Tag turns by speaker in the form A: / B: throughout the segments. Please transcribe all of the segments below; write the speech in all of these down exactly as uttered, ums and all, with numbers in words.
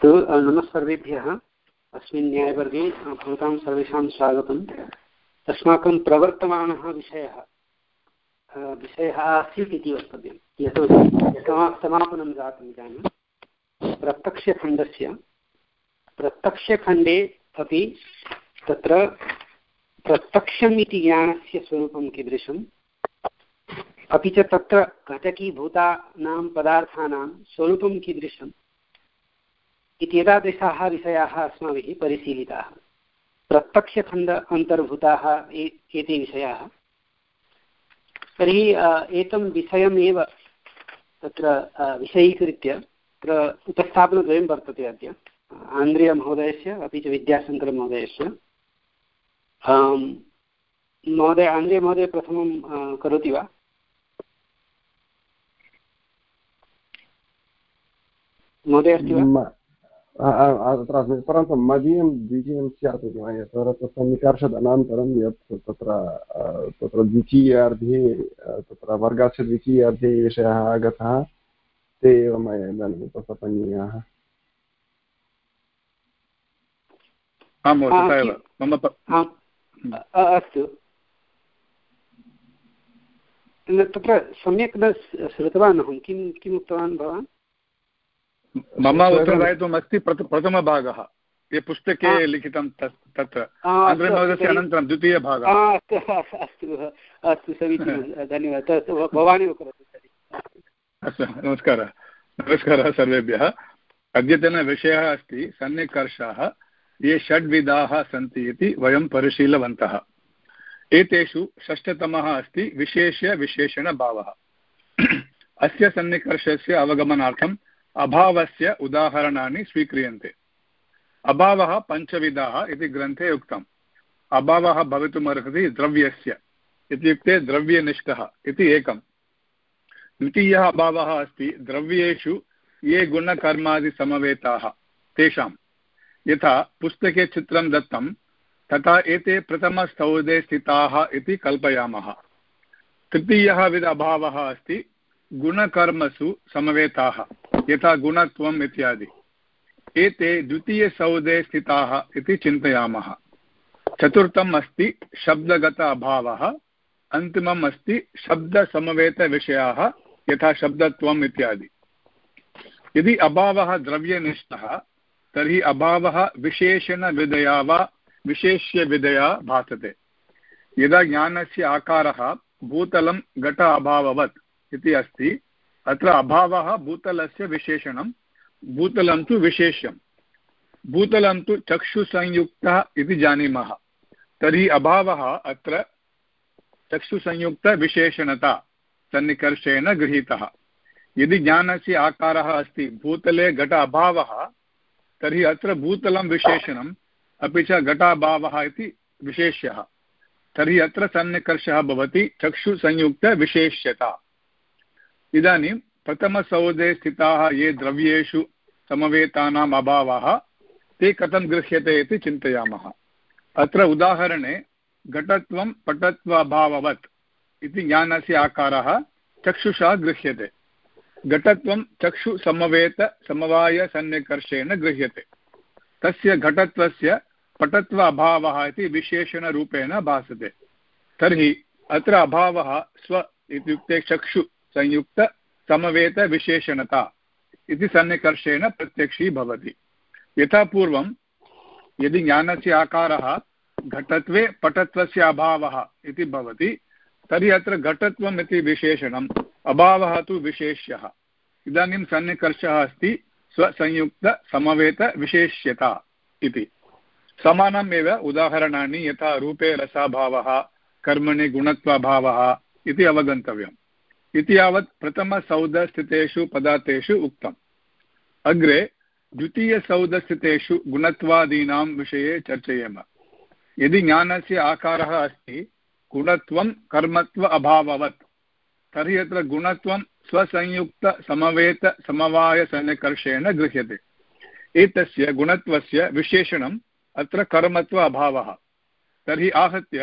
A: अस्तु, नमः सर्वेभ्यः। अस्मिन् न्यायवर्गे भवतां सर्वेषां स्वागतम्। अस्माकं प्रवर्तमानः विषयः विषयः आसीत् इति वक्तव्यं, यतोहि समापनं जातम् इदानीं। प्रत्यक्षखण्डस्य प्रत्यक्षखण्डे अपि तत्र प्रत्यक्षम् इति ज्ञानस्य स्वरूपं कीदृशम्, अपि च तत्र घटकीभूतानां पदार्थानां स्वरूपं कीदृशम् इति एतादृशाः विषयाः अस्माभिः परिशीलिताः। प्रत्यक्षखण्ड अन्तर्भूताः एते विषयाः। तर्हि एतं विषयमेव तत्र विषयीकृत्य तत्र उपस्थापनद्वयं वर्तते अद्य, आन्द्रेयमहोदयस्य अपि च विद्याशङ्करमहोदयस्य। महोदय, आन्द्रेयमहोदय प्रथमं करोति वा? महोदय अस्ति वा?
B: अत्र अस्मि, परन्तु मदीयं द्वितीयं स्यात् इति मन्ये। तत्र सन्निकर्षदनन्तरं यत् तत्र तत्र द्वितीयार्धे तत्र वर्गस्य द्वितीयार्धे विषयः आगतः, ते एव मया इदानीम् उपस्थापनीयाः।
A: अस्तु, तत्र सम्यक् न श्रुतवान् अहं। किं किम् उक्तवान् भवान्?
C: मम उत्तरदायित्वम् अस्ति प्रथमभागः, ये पुस्तके लिखितं तत्र अनन्तरं द्वितीयभागः।
A: अस्तु अस्तु अस्तु, समीचीनं, धन्यवादः। भवान् एव करोतु।
C: अस्तु, नमस्कारः नमस्कारः सर्वेभ्यः। अद्यतनविषयः अस्ति सन्निकर्षाः, ये षड्विधाः सन्ति इति वयं परिशीलवन्तः। एतेषु षष्ठतमः अस्ति विशेष्यविशेषणभावः। अस्य सन्निकर्षस्य अवगमनार्थम् अभावस्य उदाहरणानि स्वीक्रियन्ते। अभावः पञ्चविधाः इति ग्रन्थे उक्तम्। अभावः भवितुमर्हति द्रव्यस्य, इत्युक्ते द्रव्यनिष्ठः इति एकम्। द्वितीयः अभावः अस्ति द्रव्येषु ये गुणकर्मादिसमवेताः तेषाम्। यथा पुस्तके चित्रं दत्तं तथा एते प्रथमस्तौदे स्थिताः इति कल्पयामः। तृतीयः विध अभावः अस्ति गुणकर्मसु समवेताः, यथा गुणत्वम् इत्यादि। एते द्वितीयसौदे स्थिताः इति चिन्तयामः। चतुर्थम् अस्ति शब्दगत अभावः। अन्तिमम् अस्ति शब्दसमवेतविषयाः, यथा शब्दत्वम् इत्यादि। यदि अभावः द्रव्यनिष्ठः तर्हि अभावः विशेषणविधया वा विशेष्यविधया भासते। यदा ज्ञानस्य आकारः भूतलं घट अभाववत् इति अस्ति, अत्र अभावः भूतलस्य विशेषणं, भूतलं तु विशेष्यं। भूतलं तु चक्षुसंयुक्तः इति जानीमः, तर्हि अभावः अत्र चक्षुसंयुक्तविशेषणता सन्निकर्षेण गृहीतः। यदि ज्ञानस्य आकारः अस्ति भूतले घट अभावः, तर्हि अत्र भूतलं विशेषणम्, अपि च घटाभावः इति विशेष्यः। तर्हि अत्र सन्निकर्षः भवति चक्षुसंयुक्तविशेष्यता। इदानीं प्रथमसौदे स्थिताः ये द्रव्येषु समवेतानाम् अभावः, ते कथं गृह्यते इति चिन्तयामः। अत्र उदाहरणे घटत्वं पटत्वाभाववत् इति ज्ञानस्य आकारः चक्षुषा गृह्यते। घटत्वं चक्षुसमवेतसमवायसन्निकर्षेण गृह्यते। तस्य घटत्वस्य पटत्व अभावः इति विशेषणरूपेण भासते। तर्हि अत्र अभावः स्व इत्युक्ते चक्षु संयुक्त समवेतविशेषणता इति सन्निकर्षेण प्रत्यक्षी भवति। यथा पूर्वं यदि ज्ञानस्य आकारः घटत्वे पटत्वस्य अभावः इति भवति, तर्हि अत्र घटत्वम् इति विशेषणम्, अभावः तु विशेष्यः। इदानीं सन्निकर्षः अस्ति स्वसंयुक्तसमवेतविशेष्यता इति। समानमेव उदाहरणानि, यथा रूपे रसाभावः, कर्मणि गुणत्वाभावः इति अवगन्तव्यम्। इति यावत् प्रथमसौदस्थितेषु पदार्थेषु उक्तम्। अग्रे द्वितीयसौदस्थितेषु गुणत्वादीनां विषये चर्चयेम। यदि ज्ञानस्य आकारः अस्ति गुणत्वं कर्मत्व अभाववत्, तर्हि अत्र गुणत्वं स्वसंयुक्तसमवेतसमवायसन्निकर्षेण गृह्यते। एतस्य गुणत्वस्य विशेषणम् अत्र कर्मत्व अभावः। तर्हि आहत्य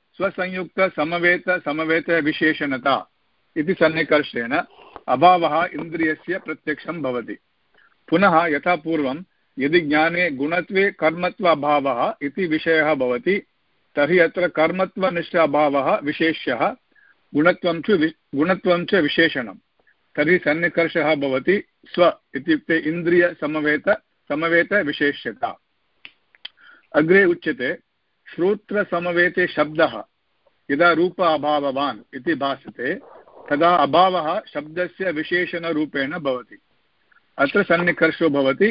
C: स्वसंयुक्तसमवेतसमवेतविशेषणता इति सन्निकर्षेण अभावः इन्द्रियस्य प्रत्यक्षं भवति। पुनः यथा पूर्वं यदि ज्ञाने गुणत्वे कर्मत्व अभावः इति विषयः भवति तर्हि अत्र कर्मत्वनिष्ठ अभावः विशेष्यः गुणत्वं च गुणत्वं च विशेषणं तर्हि सन्निकर्षः भवति स्व इत्युक्ते इन्द्रियसमवेत समवेतविशेष्यता। अग्रे उच्यते श्रोत्रसमवेते शब्दः यदा रूप अभाववान् इति भासते तदा अभावः शब्दस्य विशेषणरूपेण भवति। अत्र सन्निकर्षो भवति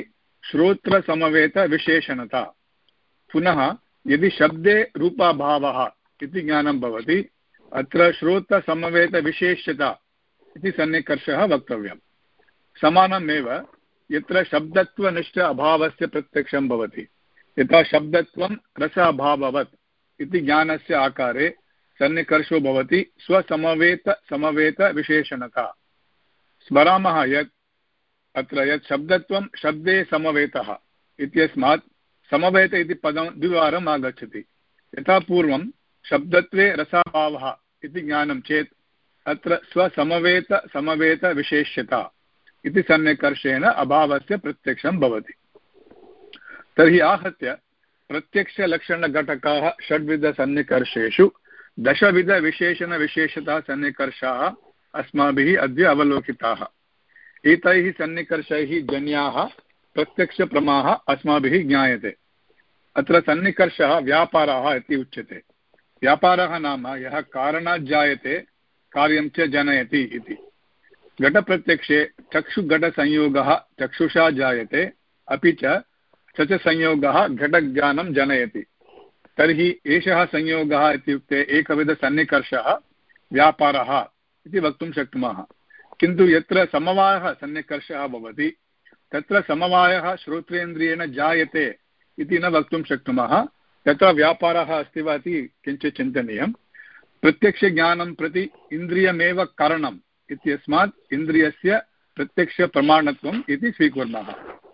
C: श्रोत्रसमवेतविशेषणता। पुनः यदि शब्दे रूपाभावः इति ज्ञानं भवति अत्र श्रोत्रसमवेतविशेष्यता इति सन्निकर्षः वक्तव्यम्। समानमेव यत्र शब्दत्वनिष्ठ अभावस्य प्रत्यक्षं भवति यथा शब्दत्वं रस अभाववत् इति ज्ञानस्य आकारे सन्निकर्षो भवति स्वसमवेत समवेतविशेषणता। स्मरामः यत् अत्र यत् शब्दत्वं शब्दे समवेतः इत्यस्मात् समवेत इति पदं द्विवारम् आगच्छति। यथा पूर्वं शब्दत्वे रसाभावः इति ज्ञानं चेत् अत्र स्वसमवेत समवेतविशेष्यता इति सन्निकर्षेण अभावस्य प्रत्यक्षं भवति। तर्हि आहत्य प्रत्यक्षलक्षणघटकाः षड्विधसन्निकर्षेषु दशविधविशेषणविशेषता सन्निकर्षाः अस्माभिः अद्य अवलोकिताः। एतैः सन्निकर्षैः जन्याः प्रत्यक्षप्रमाः अस्माभिः ज्ञायते। अत्र सन्निकर्षः व्यापारः इति उच्यते। व्यापारः नाम यः कारणात् जायते कार्यं च जनयति इति। घटप्रत्यक्षे चक्षुघटसंयोगः चक्षुषा जायते अपि च च संयोगः घटज्ञानं जनयति। तर्हि एषः संयोगः इत्युक्ते एकविधसन्निकर्षः व्यापारः इति वक्तुं शक्नुमः। किन्तु यत्र समवायः सन्निकर्षः भवति तत्र समवायः श्रोत्रेन्द्रियेण जायते इति न वक्तुं शक्नुमः। तत्र व्यापारः अस्ति वा इति किञ्चित् चिन्तनीयं। प्रत्यक्षज्ञानं प्रति इन्द्रियमेव कारणम् इत्यस्मात् इन्द्रियस्य प्रत्यक्षप्रमाणत्वम् इति स्वीकुर्मः।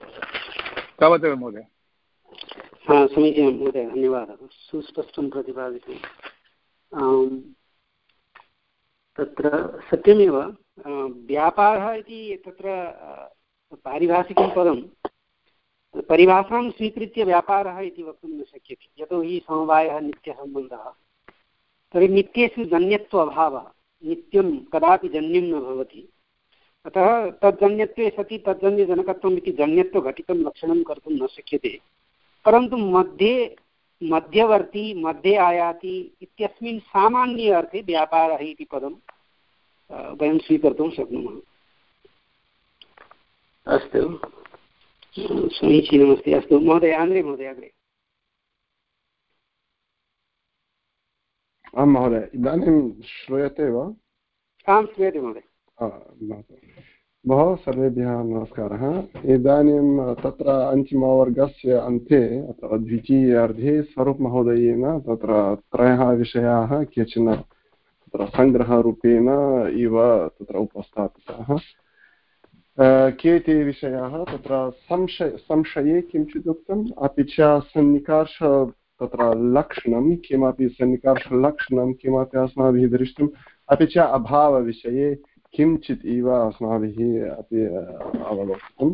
C: तावदेव महोदय।
A: हा, समीचीनं महोदय, धन्यवादः। सुस्पष्टं प्रतिपादितम्। तत्र सत्यमेव व्यापारः इति तत्र पारिभाषिकं पदं परिभाषां स्वीकृत्य व्यापारः इति वक्तुं न शक्यते। यतोहि समवायः नित्यसम्बन्धः। तर्हि नित्येषु जन्यत्व अभावः, नित्यं कदापि जन्यं न भवति। अतः तज्जन्यत्वे सति तज्जन्यजनकत्वम् इति जन्यत्वघटितं लक्षणं कर्तुं न शक्यते। परन्तु मध्ये मध्यवर्ती मध्ये आयाति इत्यस्मिन् सामान्ये अर्थे व्यापारः इति पदं वयं स्वीकर्तुं शक्नुमः। अस्तु, समीचीनमस्ति। अस्तु महोदय, आन्द्रे महोदय अग्रे।
B: आं महोदय, इदानीं श्रूयते वा?
A: आं श्रूयते महोदय।
B: भोः सर्वेभ्यः नमस्कारः। इदानीं तत्र अन्तिमवर्गस्य अन्ते अथवा द्वितीयार्धे स्वरूपमहोदयेन तत्र त्रयः विषयाः केचन तत्र सङ्ग्रहरूपेण इव तत्र उपस्थापिताः। के ते विषयाः तत्र संशय संशये किञ्चित् उक्तम्, अपि च सन्निकर्ष तत्र लक्षणं किमपि सन्निकर्षलक्षणं किमपि अस्माभिः दृष्टम्, अपि च अभावविषये किञ्चित् इव अस्माभिः अपि अवलोकितम्।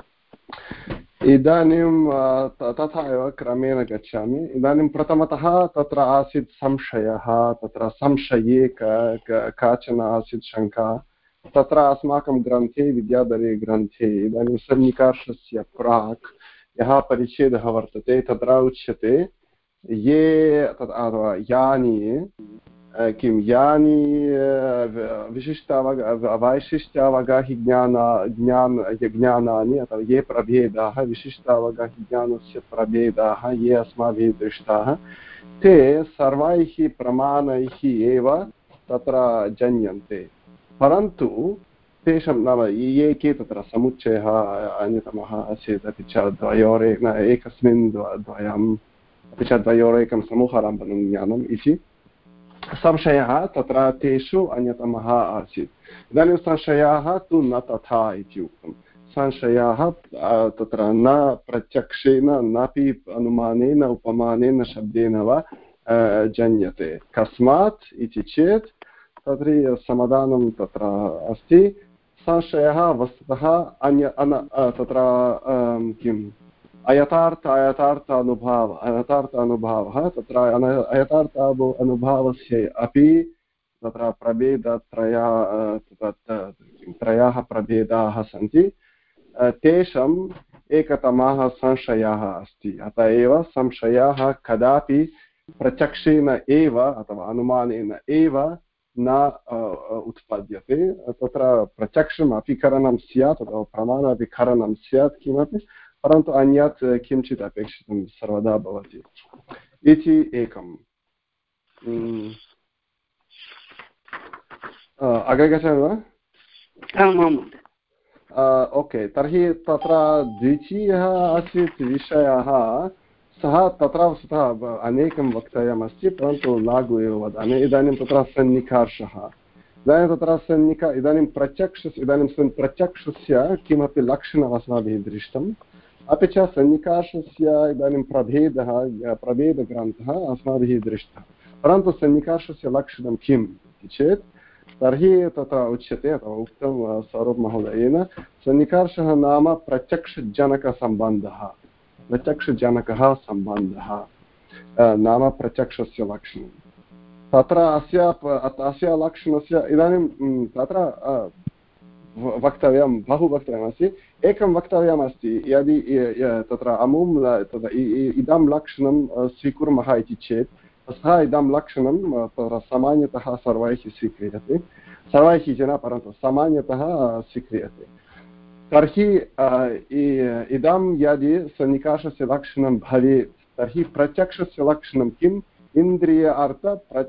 B: इदानीं तथा एव क्रमेण गच्छामि। इदानीं प्रथमतः तत्र आसीत् संशयः, तत्र संशये काचन आसीत् शङ्का। तत्र अस्माकं ग्रन्थे विद्याधरे ग्रन्थे इदानीं सन्निकर्षस्य प्राक् यः परिच्छेदः वर्तते तत्र उच्यते ये अथवा यानि किं यानि विशिष्टावग वैशिष्ट्यावगाहि ज्ञान ज्ञान ज्ञानानि अथवा ये प्रभेदाः विशिष्टावगाहि ज्ञानस्य प्रभेदाः ये अस्माभिः दृष्टाः ते सर्वैः प्रमाणैः एव तत्र जन्यन्ते। परन्तु तेषां नाम ये के तत्र समुच्चयः अन्यतमः आसीत्, अपि च द्वयोरेन एकस्मिन् द्वयम् अपि च द्वयोरेकं समूहारम्भनं ज्ञानम् इति संशयः तत्र तेषु अन्यतमः आसीत्। इदानीं संशयाः तु न तथा इति उक्तं। संशयाः तत्र न प्रत्यक्षेन नापि अनुमानेन उपमानेन शब्देन वा जन्यते। कस्मात् इति चेत् तत्र समाधानं तत्र अस्ति। संशयः वस्तुतः अन्य अन तत्र किं अयथार्थ अयथार्थ अनुभाव अयथार्थ अनुभावः तत्र अयथार्थ अनुभावस्य अपि तत्र प्रभेदत्रया त्रयाः प्रभेदाः सन्ति तेषाम् एकतमः संशयः अस्ति अतः एव संशयः कदापि प्रत्यक्षेन एव अथवा अनुमानेन एव न उत्पद्यते तत्र प्रत्यक्षम् अपि करणं स्यात् अथवा प्रमाणमपि करणं स्यात् किमपि परन्तु अन्यत् किञ्चित् अपेक्षितं सर्वदा भवति इति एकम् अग्रे गच्छामि वा ओके तर्हि तत्र द्वितीयः आसीत् विषयः सः तत्र वस्तुतः अनेकं वक्तव्यमस्ति परन्तु लघु एव वदामि इदानीं तत्र सन्निकर्षः इदानीं तत्र सन्निक इदानीं प्रत्यक्षस्य इदानीं प्रत्यक्षस्य किमपि लक्षणम् अस्माभिः दृष्टम् अपि च सन्निकर्षस्य इदानीं प्रभेदः प्रभेदग्रन्थः अस्माभिः दृष्टः परन्तु सन्निकर्षस्य लक्षणं किम् इति चेत् तर्हि तत्र उच्यते अथवा उक्तं स्वरूपमहोदयेन सन्निकर्षः नाम प्रत्यक्षजनकसम्बन्धः प्रत्यक्षजनकः सम्बन्धः नाम प्रत्यक्षस्य लक्षणं तत्र अस्य अस्य लक्षणस्य इदानीं तत्र वक्तव्यं बहु वक्तव्यमस्ति एकं वक्तव्यमस्ति यदि तत्र अमुं तत्र इदं लक्षणं स्वीकुर्मः इति चेत् सः इदं लक्षणं तत्र सामान्यतः सर्वैः स्वीक्रियते सर्वैः जनाः परन्तु सामान्यतः स्वीक्रियते तर्हि इदं यदि सन्निकर्षस्य लक्षणं भवेत् तर्हि प्रत्यक्षस्य लक्षणं किम् इन्द्रिय अर्थ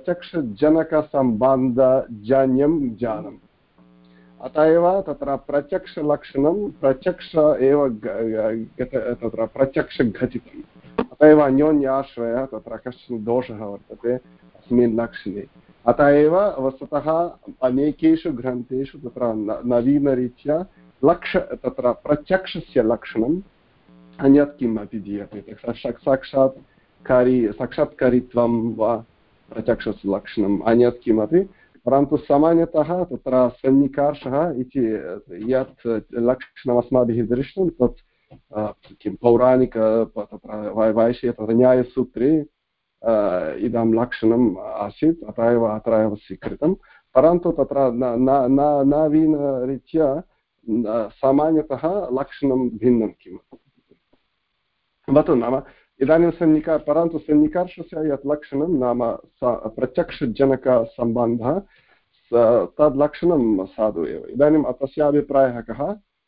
B: प्रत्यक्षजनकसम्बन्धजन्यं ज्ञानम् अत एव तत्र प्रत्यक्षलक्षणं प्रत्यक्ष एव तत्र प्रत्यक्षघटितम् अत एव अन्योन्याश्रयः तत्र कश्चन दोषः वर्तते अस्मिन् लक्षणे अत एव वस्तुतः अनेकेषु ग्रन्थेषु तत्र नवीनरीत्या लक्ष तत्र प्रत्यक्षस्य लक्षणम् अन्यत् किमपि दीयते साक्षात्कारी साक्षात्कारित्वं वा प्रत्यक्षस्य लक्षणम् अन्यत् किमपि परन्तु सामान्यतः तत्र सन्निकर्षः इति यत् लक्षणम् अस्माभिः दृष्टं तत् किं पौराणिक तत्र वैशे तत्र न्यायसूत्रे इदं लक्षणम् आसीत् अतः एव अत्र एव स्वीकृतं परन्तु तत्र नवीनरीत्या सामान्यतः लक्षणं भिन्नं किम् भवतु नाम इदानीं सन्निका परन्तु सन्निकर्षस्य यत् लक्षणं नाम प्रत्यक्षजनकसम्बन्धः तद् लक्षणं साधु एव इदानीं तस्य अभिप्रायः कः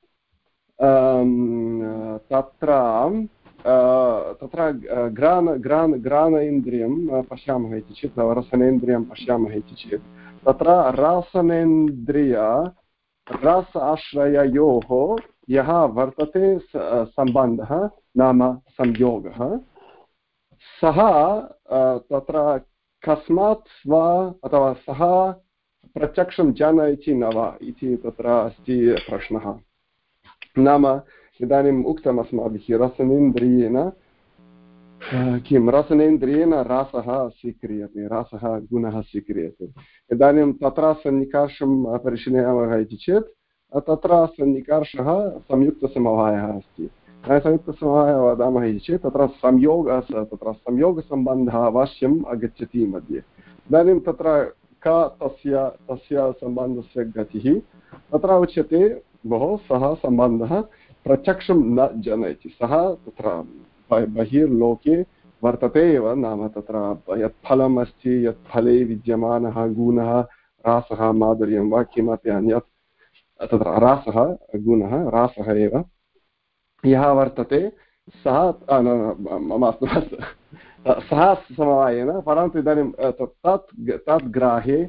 B: तत्र तत्र घ्राण घ्राण घ्राण इन्द्रियं पश्यामः इति चेत् रसनेन्द्रियं पश्यामः इति चेत् तत्र रसनेन्द्रिय रस आश्रययोः यः वर्तते सम्बन्धः नाम संयोगः सः तत्र कस्मात् वा अथवा सः प्रत्यक्षं जनयति न वा इति तत्र अस्ति प्रश्नः नाम इदानीम् उक्तम् अस्माभिः रसनेन्द्रियेण किं रसनेन्द्रियेण रसः स्वीक्रियते रसः गुणः स्वीक्रियते इदानीं तत्र सन्निकर्षं परिशीलयामः इति चेत् तत्र सन्निकर्षः संयुक्तसमवायः अस्ति संयुक्तसमवायः वदामः इति चेत् तत्र संयोग तत्र संयोगसम्बन्धः अवश्यम् आगच्छति मध्ये इदानीं तत्र का तस्य तस्य सम्बन्धस्य गतिः तत्र उच्यते भोः सः सम्बन्धः प्रत्यक्षं न जनयति सः तत्र बहिर्लोके वर्तते एव नाम तत्र यत् फलम् अस्ति यत् फले विद्यमानः गुणः रासः माधुर्यं वा किमपि अन्यत् तत्र रासः गुणः रासः एव यः वर्तते सः मास्तु सः समवायेन परन्तु इदानीं तत् तत् ग्राहे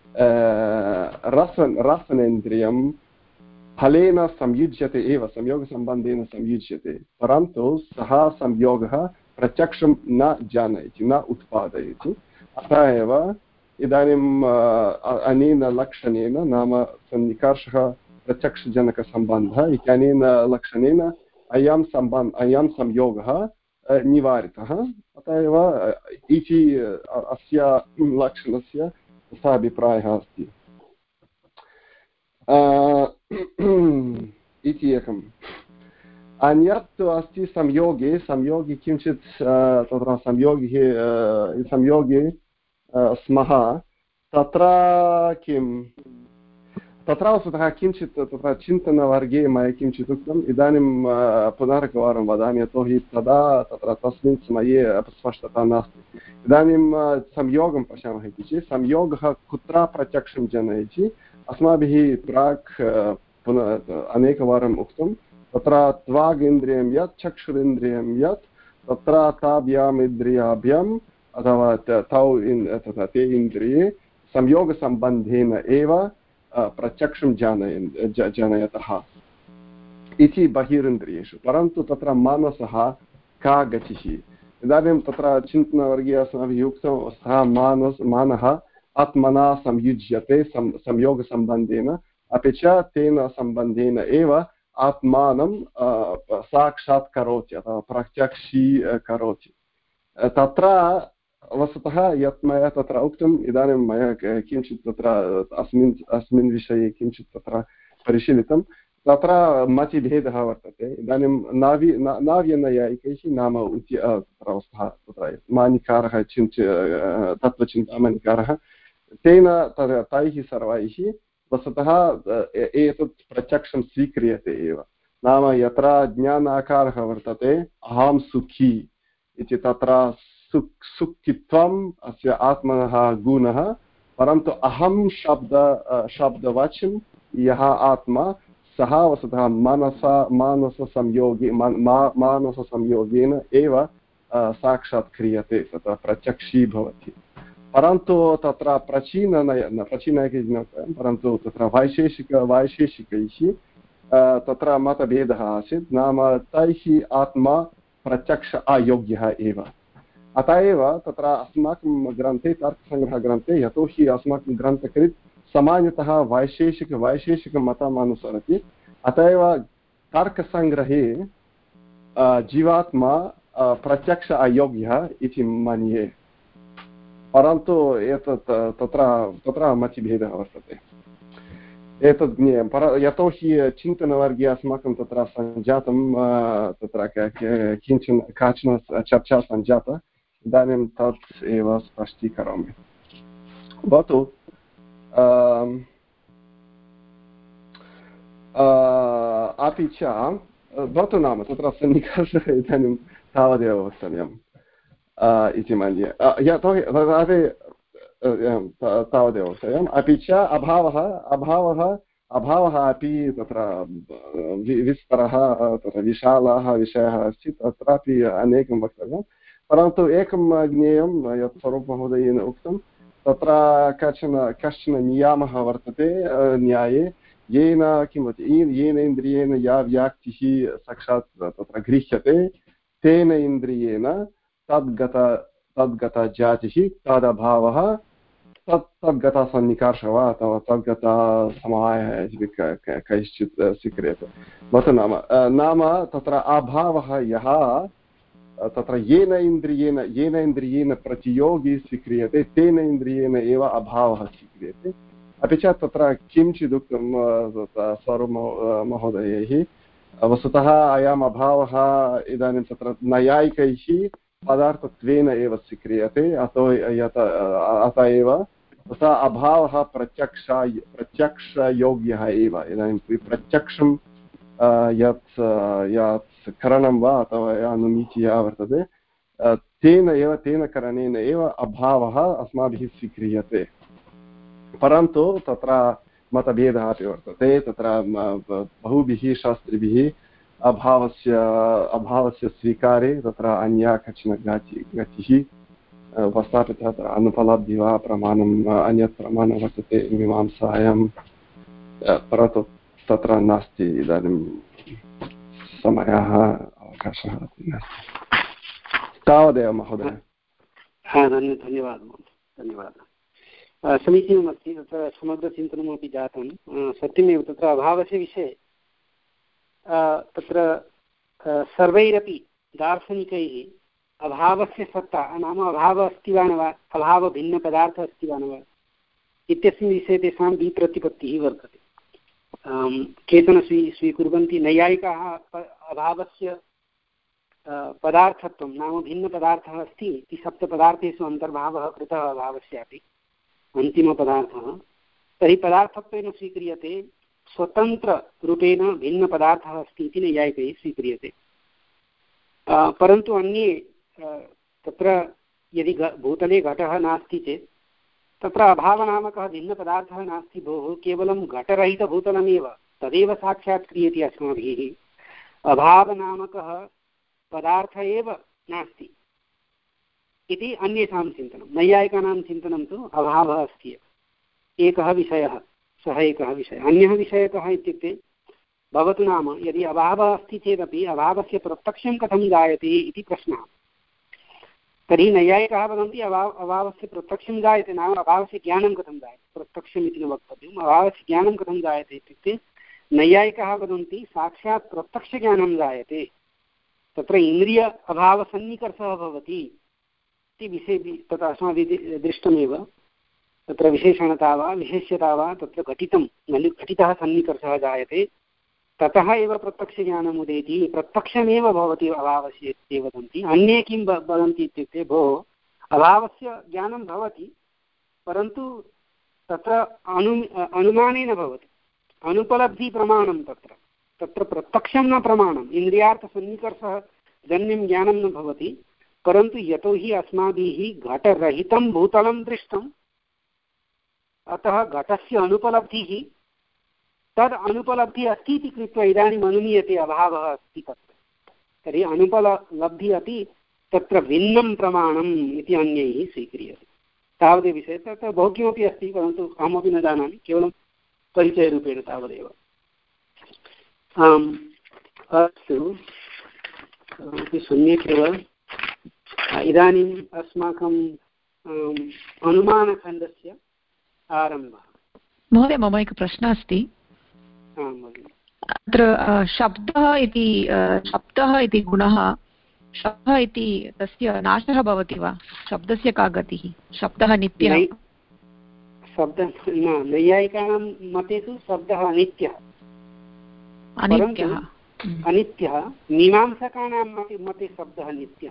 B: रस रसनेन्द्रियं फलेन संयुज्यते एव संयोगसम्बन्धेन संयुज्यते परन्तु सः संयोगः प्रत्यक्षं न जानयति न उत्पादयति अतः एव इदानीम् अनेन लक्षणेन नाम सन्निकर्षः प्रत्यक्षजनकसम्बन्धः इत्यनेन लक्षणेन अयं सम्बन्ध अयं संयोगः निवारितः अतः एव इति अस्य लक्षणस्य सः अभिप्रायः अस्ति इति एकम् अन्यत् अस्ति संयोगे संयोगे किञ्चित् तत्र संयोगे संयोगे स्मः तत्र किं तत्र वस्तुतः किञ्चित् तत्र चिन्तनवर्गे मया किञ्चित् उक्तम् इदानीं पुनरेकवारं वदामि यतोहि तदा तत्र तस्मिन् समये स्पष्टता नास्ति इदानीं संयोगं पश्यामः इति चेत् संयोगः कुत्र प्रत्यक्षं जनयति अस्माभिः प्राक् पुनः अनेकवारम् उक्तं तत्र त्वागेन्द्रियं यत् चक्षुरिन्द्रियं यत् तत्र ताभ्याम् इन्द्रियाभ्याम् अथवा तौ तथा ते इन्द्रिये संयोगसम्बन्धेन एव प्रत्यक्षं जानयन् जनयतः इति बहिरिन्द्रियेषु परन्तु तत्र मनसः का गतिः इदानीं तत्र चिन्तनवर्गे अस्माभिः उक्तं सः मानस मानः आत्मना संयुज्यते संयोगसम्बन्धेन अपि च तेन सम्बन्धेन एव आत्मानं साक्षात् करोति अथवा प्रत्यक्षीकरोति तत्र वस्तुतः यत् मया तत्र उक्तम् इदानीं मया किञ्चित् तत्र अस्मिन् अस्मिन् विषये किञ्चित् तत्र परिशीलितं तत्र मतिभेदः वर्तते इदानीं नावि नाव्यनैयायिकैः नाम उच्य तत्र वस्तुतः तत्र मानिकारः चिन्त तत्त्वचिन्तामणिकारः तेन तद् तैः सर्वैः वस्तुतः एतत् प्रत्यक्षं स्वीक्रियते एव नाम यत्र ज्ञानाकारः वर्तते अहं सुखी इति तत्र सुख सुखित्वम् अस्य आत्मनः गुणः परन्तु अहं शब्द शब्दवाच्यं यः आत्मा सः वस्तुतः मनसा मानससंयोगे मानससंयोगेन एव साक्षात् क्रियते तत्र प्रत्यक्षी भवति परन्तु तत्र प्राचीननय प्राचीनैः परन्तु तत्र वैशेषिक वैशेषिकैः तत्र मतभेदः आसीत् नाम तैः आत्मा प्रत्यक्ष अयोग्यः एव अत एव तत्र अस्माकं ग्रन्थे तर्कसङ्ग्रहग्रन्थे यतोहि अस्माकं ग्रन्थकृत् सामान्यतः वैशेषिक वैशेषिकमतम् अनुसरति अत एव तर्कसङ्ग्रहे जीवात्मा प्रत्यक्ष अयोग्यः इति मन्ये परन्तु एतत् तत्र तत्र मतिभेदः वर्तते एतद् ज्ञेयं पर यतोहि चिन्तनवर्गे अस्माकं तत्र सञ्जातं तत्र किञ्चन काचन चर्चा सञ्जाता इदानीं तत् एव स्पष्टीकरोमि भवतु अपि च भवतु नाम तत्र सन्निकर्षः इदानीं तावदेव वक्तव्यम् इति मन्ये यतोहि तावदेव वक्तव्यम् अपि च अभावः अभावः अभावः अपि तत्र विस्तरः तत्र विशालः विषयः अस्ति तत्रापि अनेकं वक्तव्यं परन्तु एकं ज्ञेयं यत् स्वरूपमहोदयेन उक्तं तत्र कश्चन कश्चन नियमः वर्तते न्याये येन किं वदति येन इन्द्रियेण या व्याप्तिः साक्षात् तत्र गृह्यते तेन इन्द्रियेण तद्गत तद्गतजातिः तदभावः तत् तद्गतसन्निकर्षः वा अथवा तद्गतसमवायः इति कैश्चित् स्वीक्रियते भवतु नाम नाम तत्र अभावः यः तत्र येन इन्द्रियेण येन इन्द्रियेण प्रतियोगी स्वीक्रियते तेन इन्द्रियेण एव अभावः स्वीक्रियते अपि च तत्र किञ्चिदुक्तं स्वरूपमहोदयैः वस्तुतः अयम् अभावः इदानीं तत्र नैयायिकैः पदार्थत्वेन एव स्वीक्रियते अतो यत अत एव सः अभावः प्रत्यक्ष प्रत्यक्षयोग्यः एव इदानीं प्रत्यक्षं यत् यत् करणं वा अथवा या अनुमीतिः वर्तते तेन एव तेन करणेन एव अभावः अस्माभिः स्वीक्रियते परन्तु तत्र मतभेदः अपि वर्तते तत्र बहुभिः शास्त्रिभिः अभावस्य अभावस्य स्वीकारे तत्र अन्या कश्चन गति गतिः उपस्थापितः तत्र अनुपलब्धिः वा प्रमाणम् अन्यत् प्रमाणं वर्तते मीमांसायां परन्तु तत्र नास्ति इदानीं समयः अवकाशः नास्ति तावदेव महोदय
A: धन्यवादः धन्यवादः समीचीनमस्ति तत्र समग्रचिन्तनमपि जातं सत्यमेव तत्र अभावस्य विषये तत्र सर्वैरपि दार्शनिकैः अभावस्य सत्ता नाम अभावः अस्ति वा न वा अभावभिन्नपदार्थः अस्ति वा न वा इत्यस्मिन् विषये तेषां विप्रतिपत्तिः वर्तते केचन स्वी स्वीकुर्वन्ति नैयायिकाः अभावस्य पदार्थत्वं नाम भिन्नपदार्थः अस्ति इति सप्तपदार्थेषु अन्तर्भावः कृतः अभावस्यापि अन्तिमपदार्थः, तर्हि पदार्थत्वेन स्वीक्रियते, स्वतन्त्ररूपेण भिन्नपदार्थः अस्ति इति नैयायिकैः स्वीक्रियते। परन्तु अन्ये तत्र यदि भूतले घटः नास्ति चेत् तत्र अभावनामकः भिन्नपदार्थः नास्ति भोः, केवलं घटरहितभूतलमेव तदेव साक्षात् क्रियते अस्माभिः, अभावनामकः पदार्थ एव नास्ति इति अन्येषां चिन्तनं। नैयायिकानां चिन्तनं तु अभावः अस्ति एव, एकः विषयः, सः एकः विषयः। अन्यः विषयः कः इत्युक्ते भवतु नाम यदि अभावः अस्ति चेदपि अभावस्य प्रत्यक्षं कथं जायते इति प्रश्नः। तर्हि नैयायिकाः वदन्ति अभाव अभावस्य प्रत्यक्षं जायते नाम अभावस्य ज्ञानं कथं जायते, प्रत्यक्षम् इति न वक्तव्यम्, अभावस्य ज्ञानं कथं जायते इत्युक्ते नैयायिकाः वदन्ति साक्षात् प्रत्यक्षज्ञानं जायते, तत्र इन्द्रिय अभावसन्निकर्षः भवति इति विषये तत्र अस्माभिः दृष्टमेव। तत्र विशेषणता वा विशेष्यता वा तत्र घटितं घटितः सन्निकर्षः जायते, ततः एव प्रत्यक्षज्ञानम् उदेति, प्रत्यक्षमेव भवति अभावस्य इति वदन्ति। अन्ये किं वदन्ति इत्युक्ते भोः अभावस्य ज्ञानं भवति परन्तु तत्र अनु अनुमानेन भवति, अनुपलब्धिप्रमाणं तत्र तत्र प्रत्यक्षं न प्रमाणम्, इन्द्रियार्थसन्निकर्षः जन्यं ज्ञानं न भवति, परन्तु यतोहि अस्माभिः घटरहितं भूतलं दृष्टम् अतः घटस्य अनुपलब्धिः, तद् अनुपलब्धिः अस्ति इति कृत्वा इदानीम् अनुमीयते अभावः अस्ति तत्र। तर्हि अनुपलब्धिः अपि तत्र भिन्नं प्रमाणम् इति अन्यैः स्वीक्रियते। तावदेव विषये तत्र बहु किमपि अस्ति, परन्तु अहमपि न जानामि, केवलं परिचयरूपेण तावदेव। आम् अस्तु, सम्यक् एव। इदानीम् अस्माकम् अनुमानखण्डस्य आरम्भः।
D: महोदय, मम एकः प्रश्नः अस्ति। अत्र शब्दः इति शब्दः इति गुणः, शब्दः इति तस्य नाशः भवति वा? शब्दस्य का गतिः? शब्दः नित्यः?
A: शब्दः न, नैयायिकानां मते तु शब्दः अनित्यः।
D: अनित्यः
A: अनित्यः मीमांसकानां मते शब्दः नित्यः।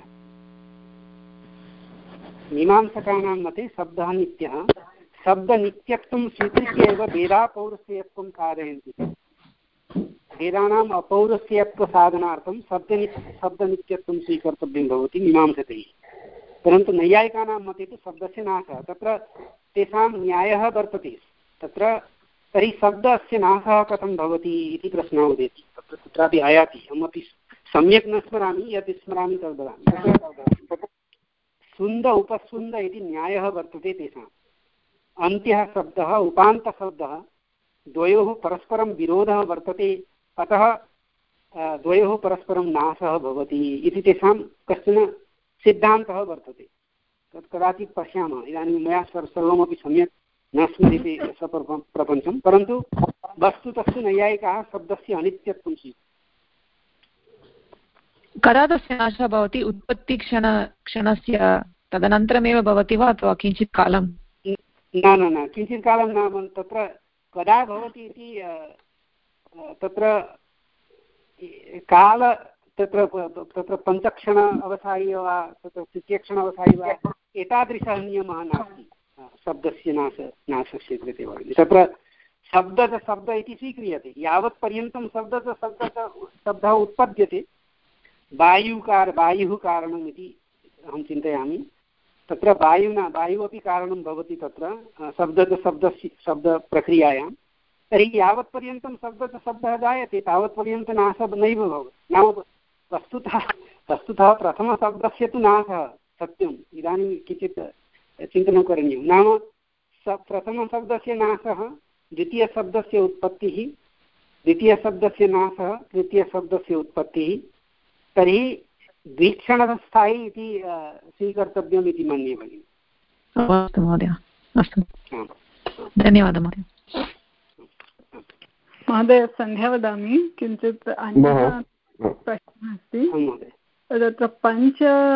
A: मीमांसकानां मते शब्दः नित्यः। शब्दनित्यत्वं स्वीकृत्य एव वेदापौरुषेयत्वं साधयन्ति। वेदानाम् अपौरुषेयत्वसाधनार्थं शब्दनि शब्दनित्यत्वं स्वीकर्तव्यं भवति मीमांसकैः, परन्तु नैयायिकानां मते तु शब्दस्य नाशः, तत्र तेषां न्यायः वर्तते। तत्र तर्हि शब्दस्य नाशः कथं भवति इति प्रश्नः उदेति, तत्र कुत्रापि आयाति, अहमपि सम्यक् न स्मरामि, यत् स्मरामि तद् वदामि। सुन्द उपसुन्द इति न्यायः वर्तते तेषाम्। अन्त्यः शब्दः उपान्तशब्दः द्वयोः परस्परं विरोधः वर्तते, अतः द्वयोः परस्परं नाशः भवति इति तेषां कश्चन सिद्धान्तः वर्तते। तत् कदाचित् पश्यामः। इदानीं मया सर्वमपि सम्यक् न स्मर्यते प्रपञ्चं, परन्तु वस्तुतस्तु नैयायिकाः शब्दस्य अनित्यत्वं स्वीकुर्वन्ति।
D: कदा तस्य नाशः भवति? उत्पत्तिक्षण क्षणस्य तदनन्तरमेव भवति वा अथवा किञ्चित् कालं?
A: न न न किञ्चित् कालं न, तत्र कदा भवति इति तत्र काल तत्र तत्र पञ्चक्षण अवसायि वा तत्र तृतीयक्षण अवसायि वा एतादृशः नियमः नास्ति शब्दस्य नाश नाशस्य कृते वर्तते। तत्र शब्दः शब्द इति स्वीक्रियते, यावत् पर्यन्तं शब्दः शब्दः शब्दः उत्पद्यते, वायुकार वायुः कारणम् इति अहं चिन्तयामि। तत्र वायुना वायुः अपि कारणं भवति तत्र शब्दः शब्दस्य शब्दप्रक्रियायां। तर्हि यावत्पर्यन्तं शब्दः शब्दः जायते तावत्पर्यन्तं नाशः नैव भवति। नाम वस्तुतः वस्तुतः प्रथमशब्दस्य तु नाशः सत्यम्। इदानीं किञ्चित् चिन्तनं करणीयं। नाम स प्रथमशब्दस्य नाशः, द्वितीयशब्दस्य उत्पत्तिः, द्वितीयशब्दस्य नाशः, तृतीयशब्दस्य उत्पत्तिः। तर्हि द्विक्षणस्थायी इति स्वीकर्तव्यम् इति मन्ये भगिनि।
D: अस्तु महोदय, अस्तु, धन्यवादः महोदय।
E: महोदय, सन्ध्या वदामि। किञ्चित् अन्यः प्रश्नः अस्ति। तत्र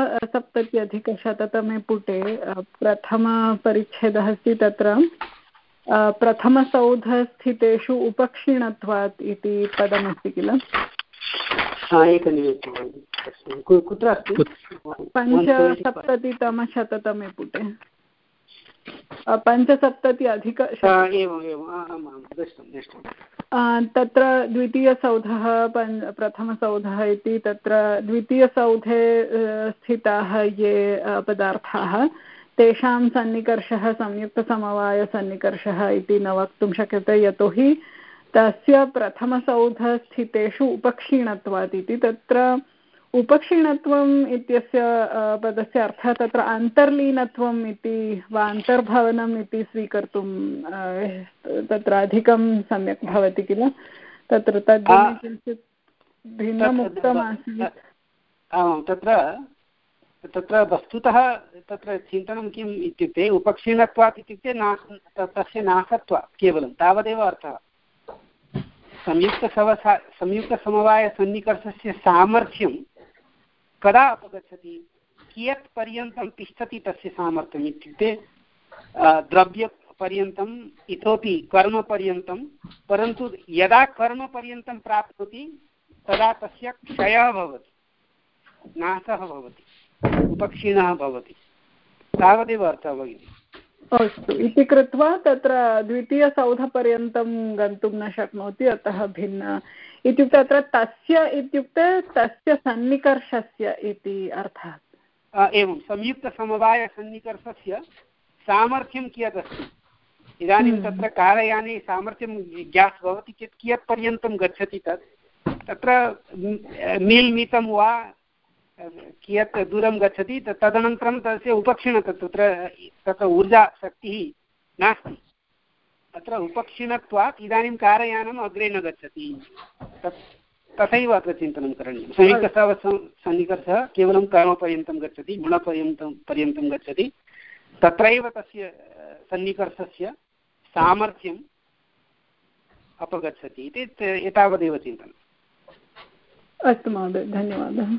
E: पञ्चसप्तत्यधिकशततमे पुटे प्रथमपरिच्छेदः अस्ति। तत्र प्रथमसौधस्थितेषु उपक्षीणत्वात् इति पदमस्ति किल?
A: एकनिमिषं कुत्र अस्ति?
E: पञ्चसप्ततितमशततमे पुटे पञ्चसप्तति अधिक तत्र द्वितीयसौधः प्रथमसौधः इति तत्र द्वितीयसौधे स्थिताः ये पदार्थाः तेषां सन्निकर्षः संयुक्तसमवायसन्निकर्षः इति न वक्तुं शक्यते, यतोहि तस्य प्रथमसौधस्थितेषु उपक्षीणत्वात् इति तत्र उपक्षीणत्वम् इत्यस्य पदस्य अर्थः तत्र अन्तर्लीनत्वम् इति वा अन्तर्भवनम् इति स्वीकर्तुं तत्र अधिकं सम्यक् भवति किल? तत्र तद्दिने किञ्चित् भिन्नम् उक्तमासीत्।
A: आम्, तत्र तत्र वस्तुतः तत्र चिन्तनं किम् इत्युक्ते उपक्षीणत्वात् इत्युक्ते ना तस्य नाशत्वात् केवलं तावदेव अर्थः। संयुक्तसवसा संयुक्तसमवायसन्निकर्षस्य सामर्थ्यं कदा अपगच्छति, कियत् पर्यन्तं तिष्ठति तस्य सामर्थ्यम् इत्युक्ते द्रव्यपर्यन्तम् इतोपि कर्मपर्यन्तं, परन्तु यदा कर्मपर्यन्तं प्राप्नोति तदा तस्य क्षयः भवति, नाशः भवति, उपक्षीणः भवति, तावदेव अर्थः भगिनि।
E: अस्तु इति कृत्वा तत्र द्वितीयसौधपर्यन्तं गन्तुं न शक्नोति, अतः भिन्न इत्युक्ते अत्र तस्य इत्युक्ते तस्य सन्निकर्षस्य इति अर्थः।
A: एवं संयुक्तसमवायसन्निकर्षस्य सामर्थ्यं कियदस्ति इदानीं तत्र कारयाने सामर्थ्यं ग्यास् भवति चेत् कियत् पर्यन्तं गच्छति तत् तत्र मील्मितं वा कियत् दूरं गच्छति तदनन्तरं तस्य उपक्षीणत्वं तत्र तत्र ऊर्जाशक्तिः नास्ति, अत्र उपक्षीणत्वात् इदानीं कारयानम् अग्रे न गच्छति, तथैव अत्र चिन्तनं करणीयं। संयुक्तसन्निकर्षः केवलं कर्मपर्यन्तं गच्छति, गुणपर्यन्तं पर्यन्तं गच्छति, तत्रैव तस्य सन्निकर्षस्य सामर्थ्यम् अपगच्छति इति एतावदेव चिन्तनम्।
E: अस्तु महोदय, धन्यवादः।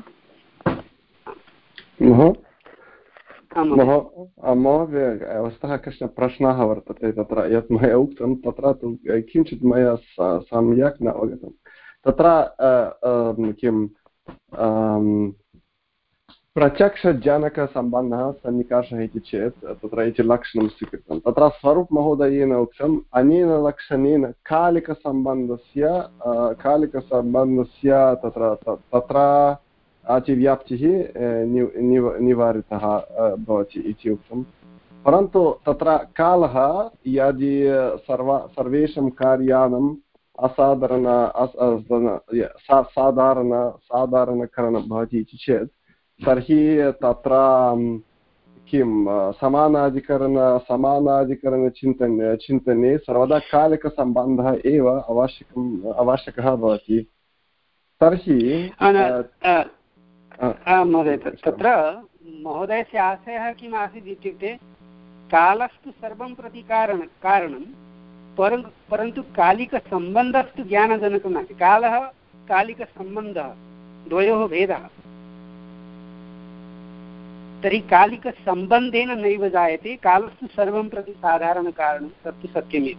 B: महोदय, वस्तुतः कश्चन प्रश्नः वर्तते तत्र यत् मया उक्तं तत्र तु किञ्चित् मया सम्यक् न अवगतं। तत्र किं प्रत्यक्षजनकसम्बन्धः सन्निकर्षः इति चेत् तत्र इति लक्षणं स्वीकृतं। तत्र स्वरूपमहोदयेन उक्तम् अनेन लक्षणेन कालिकसम्बन्धस्य कालिकसम्बन्धस्य तत्र तत्र अतिव्याप्तिः निवारितः भवति इति उक्तं, परन्तु तत्र कालः यदि सर्व सर्वेषां कार्याणाम् असाधारण साधारण साधारणकरणं भवति इति चेत् तर्हि तत्र किं समानाधिकरण समानाधिकरणचिन्तने चिन्तने सर्वदा कालिकसम्बन्धः एव आवश्यकम् आवश्यकः भवति। तर्हि
A: महोदय, तत्र महोदयस्य आशयः किम् आसीत् इत्युक्ते कालस्तु सर्वं प्रति कारण कारणं परं परन्तु कालिकसम्बन्धस्तु ज्ञानजनकं नास्ति। कालः कालिकसम्बन्धः द्वयोः भेदः, तर्हि कालिकसम्बन्धेन नैव जायते, कालस्तु सर्वं प्रति साधारणकारणं, तत्तु सत्यमेव।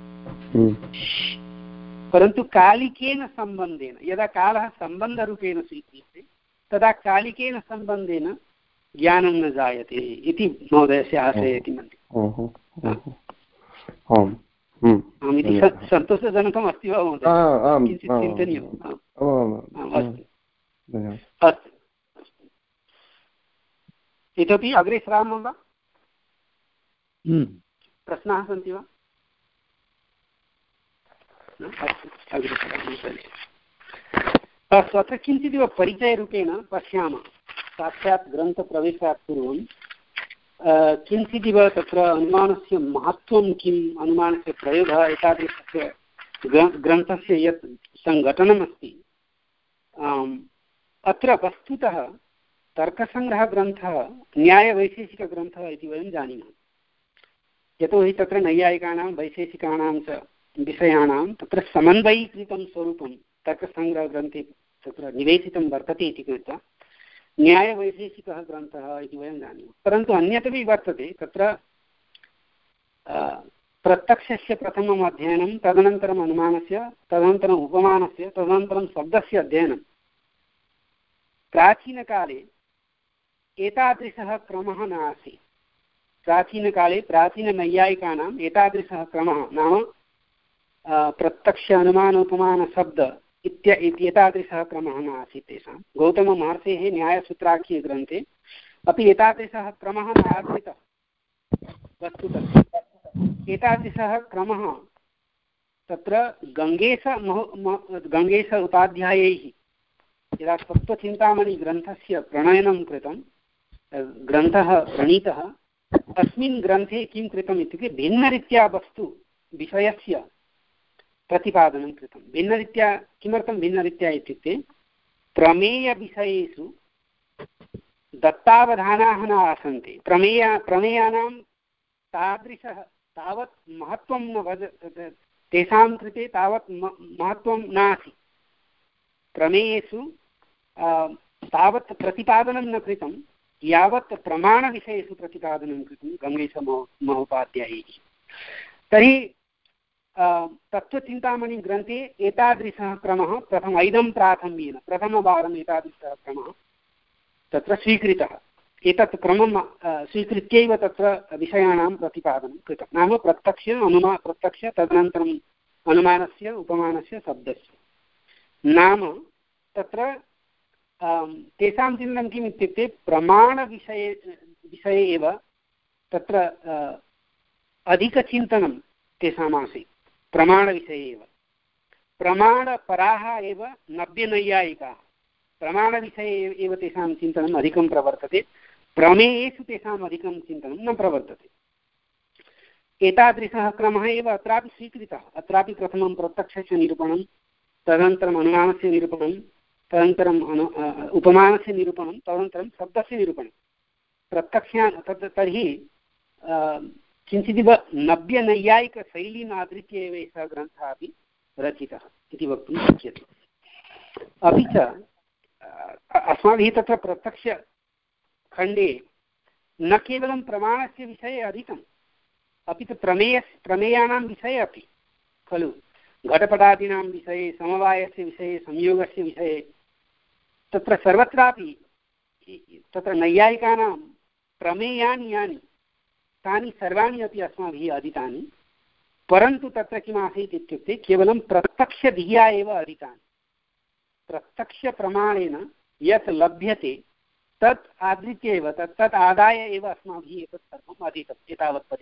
A: परन्तु कालिकेन सम्बन्धेन यदा कालः सम्बन्धरूपेण स्वीक्रियते तदा कालिकेन सम्बन्धेन ज्ञानं न जायते इति महोदयस्य आशयः इति मन्ये। इति सन्तोषजनकम् अस्ति वा महोदय? किञ्चित् चिन्तनीयम्। अस्तु, इतोपि अग्रे श्रावणं वा? प्रश्नाः सन्ति वा? अस्तु, अत्र किञ्चिदिव परिचयरूपेण पश्यामः। साक्षात् ग्रन्थप्रवेशात् पूर्वं किञ्चिदिव तत्र अनुमानस्य महत्त्वं किम्, अनुमानस्य प्रयोगः, एतादृशस्य ग्रन्थस्य यत् सङ्घटनमस्ति अत्र वस्तुतः तर्कसङ्ग्रहग्रन्थः न्यायवैशेषिकग्रन्थः इति वयं जानीमः, यतोहि तत्र नैयायिकानां वैशेषिकाणां च विषयाणां तत्र समन्वयीकृतं स्वरूपं तर्कसङ्ग्रहग्रन्थे तत्र निवेशितं वर्तते इति कृत्वा न्यायवैशेषिकः ग्रन्थः इति वयं जानीमः। परन्तु अन्यदपि वर्तते, तत्र प्रत्यक्षस्य प्रथमम् अध्ययनं, तदनन्तरम् अनुमानस्य, तदनन्तरम् उपमानस्य, तदनन्तरं शब्दस्य अध्ययनं। प्राचीनकाले एतादृशः क्रमः न आसीत्। प्राचीनकाले प्राचीननैयायिकानाम् एतादृशः क्रमः नाम प्रत्यक्ष अनुमान उपमान शब्द इत्य एतादृशः क्रमः न आसीत् तेषां। गौतममहर्षेः न्यायसूत्राख्ये ग्रन्थे अपि एतादृशः क्रमः न आश्रितः। वस्तुतः एतादृशः क्रमः तत्र गङ्गेश गङ्गेश उपाध्यायैः यदा तत्त्वचिन्तामणिग्रन्थस्य प्रणयनं कृतं, ग्रन्थः प्रणीतः, तस्मिन् ग्रन्थे किं कृतम् इत्युक्ते भिन्नरीत्या वस्तु विषयस्य प्रतिपादनं कृतं। भिन्नरीत्या किमर्थं भिन्नरीत्या इत्युक्ते प्रमेयविषयेषु दत्तावधानाः न आसन्ति। प्रमेय प्रमेयानां तादृशः तावत् महत्त्वं न वद तेषां कृते तावत् महत्त्वं नासीत्। प्रमेयेषु तावत् प्रतिपादनं न कृतं यावत् प्रमाणविषयेषु प्रतिपादनं कृतं गङ्गेश महोपाध्यायैः। तर्हि तत्त्वचिन्तामणिग्रन्थे एतादृशः क्रमः प्रथम इदं प्राथम्येन प्रथमवारम् एतादृशः क्रमः तत्र स्वीकृतः। एतत् क्रमं स्वीकृत्यैव तत्र विषयाणां प्रतिपादनं कृतं, नाम प्रत्यक्ष अनुमा प्रत्यक्ष तदनन्तरम् अनुमानस्य उपमानस्य शब्दस्य। नाम तत्र तेषां चिन्तनं किम् इत्युक्ते प्रमाणविषये विषये एव तत्र अधिकचिन्तनं तेषाम् आसीत्। प्रमाणविषये एव प्रमाणपराः एव नव्यनैयायिकाः। प्रमाणविषये एव तेषां चिन्तनम् अधिकं प्रवर्तते, प्रमेयेषु तेषाम् अधिकं चिन्तनं न प्रवर्तते। एतादृशः क्रमः एव अत्रापि स्वीकृतः। अत्रापि प्रथमं प्रत्यक्षस्य निरूपणं, तदनन्तरम् अनुमानस्य निरूपणं, तदनन्तरम् अनु उपमानस्य निरूपणं, तदनन्तरं शब्दस्य निरूपणं। प्रत्यक्षा तत् तर्हि किञ्चिदिव नव्यनैयायिकशैलीम् आधृत्य एव एषः ग्रन्थः अपि रचितः इति वक्तुं शक्यते। अपि च अस्माभिः तत्र प्रत्यक्षखण्डे न केवलं प्रमाणस्य विषये अधीतम्, अपि च प्रमेय प्रमेयानां विषये अपि खलु। घटपटादीनां विषये, समवायस्य विषये, संयोगस्य विषये, तत्र सर्वत्रापि तत्र नैयायिकानां प्रमेयानि यानि तानि सर्वाणि अपि अस्माभिः अधीतानि, परन्तु तत्र किमासीत् इत्युक्ते केवलं प्रत्यक्षधिया एव अधीतानि। प्रत्यक्षप्रमाणेन यत् लभ्यते तत् आधृत्य एव तत् तत् आदाय एव अस्माभिः एतत् सर्वम् अधीतम्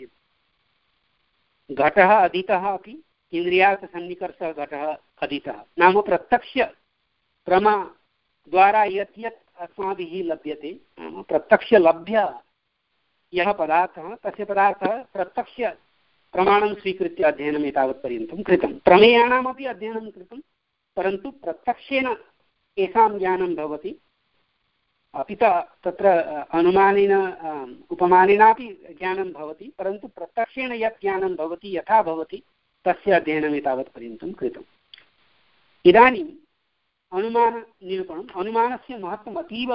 A: एतावत्पर्यन्तम्। घटः अधीतः अपि, इन्द्रियार्थसन्निकर्षः घटः अधीतः, नाम प्रत्यक्षप्रमा द्वारा यत् यत् अस्माभिः लभ्यते, नाम प्रत्यक्षलभ्य यः पदार्थः तस्य पदार्थः प्रत्यक्षप्रमाणं स्वीकृत्य अध्ययनम् एतावत्पर्यन्तं कृतं। प्रमेयाणामपि अध्ययनं कृतं, परन्तु प्रत्यक्षेन येषां ज्ञानं भवति, अपि च तत्र अनुमानेन उपमानेनापि ज्ञानं भवति, परन्तु प्रत्यक्षेण यत् ज्ञानं भवति यथा भवति तस्य अध्ययनम् एतावत्पर्यन्तं कृतम्। इदानीम् अनुमाननिरूपणम्, अनुमानस्य महत्त्वम् अतीव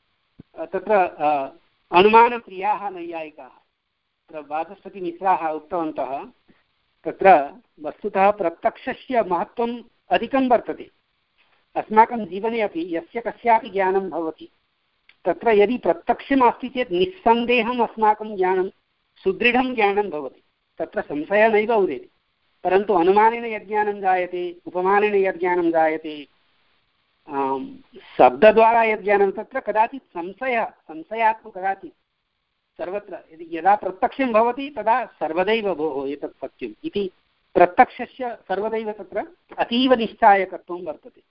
A: तत्र अनुमानप्रियाः नैयायिकाः तत्र वाचस्पतिमिश्राः उक्तवन्तः, तत्र वस्तुतः प्रत्यक्षस्य महत्त्वम् अधिकं वर्तते। अस्माकं जीवने अपि यस्य कस्यापि ज्ञानं भवति, तत्र यदि प्रत्यक्षम् अस्ति चेत् निस्सन्देहम् अस्माकं ज्ञानं सुदृढं ज्ञानं भवति, तत्र संशयः नैव उदेति। परन्तु अनुमानेन यज्ञानं जायते, उपमानेन यज्ञानं जायते, शब्दद्वारा यज्ञानं, तत्र कदाचित् संशयः संशयात्मकः कदाचित् सर्वत्र यदा प्रत्यक्षं भवति तदा सर्वदैव भोः एतत् सत्यम् इति प्रत्यक्षस्य सर्वदैव तत्र अतीव निश्चायकत्वं वर्तते।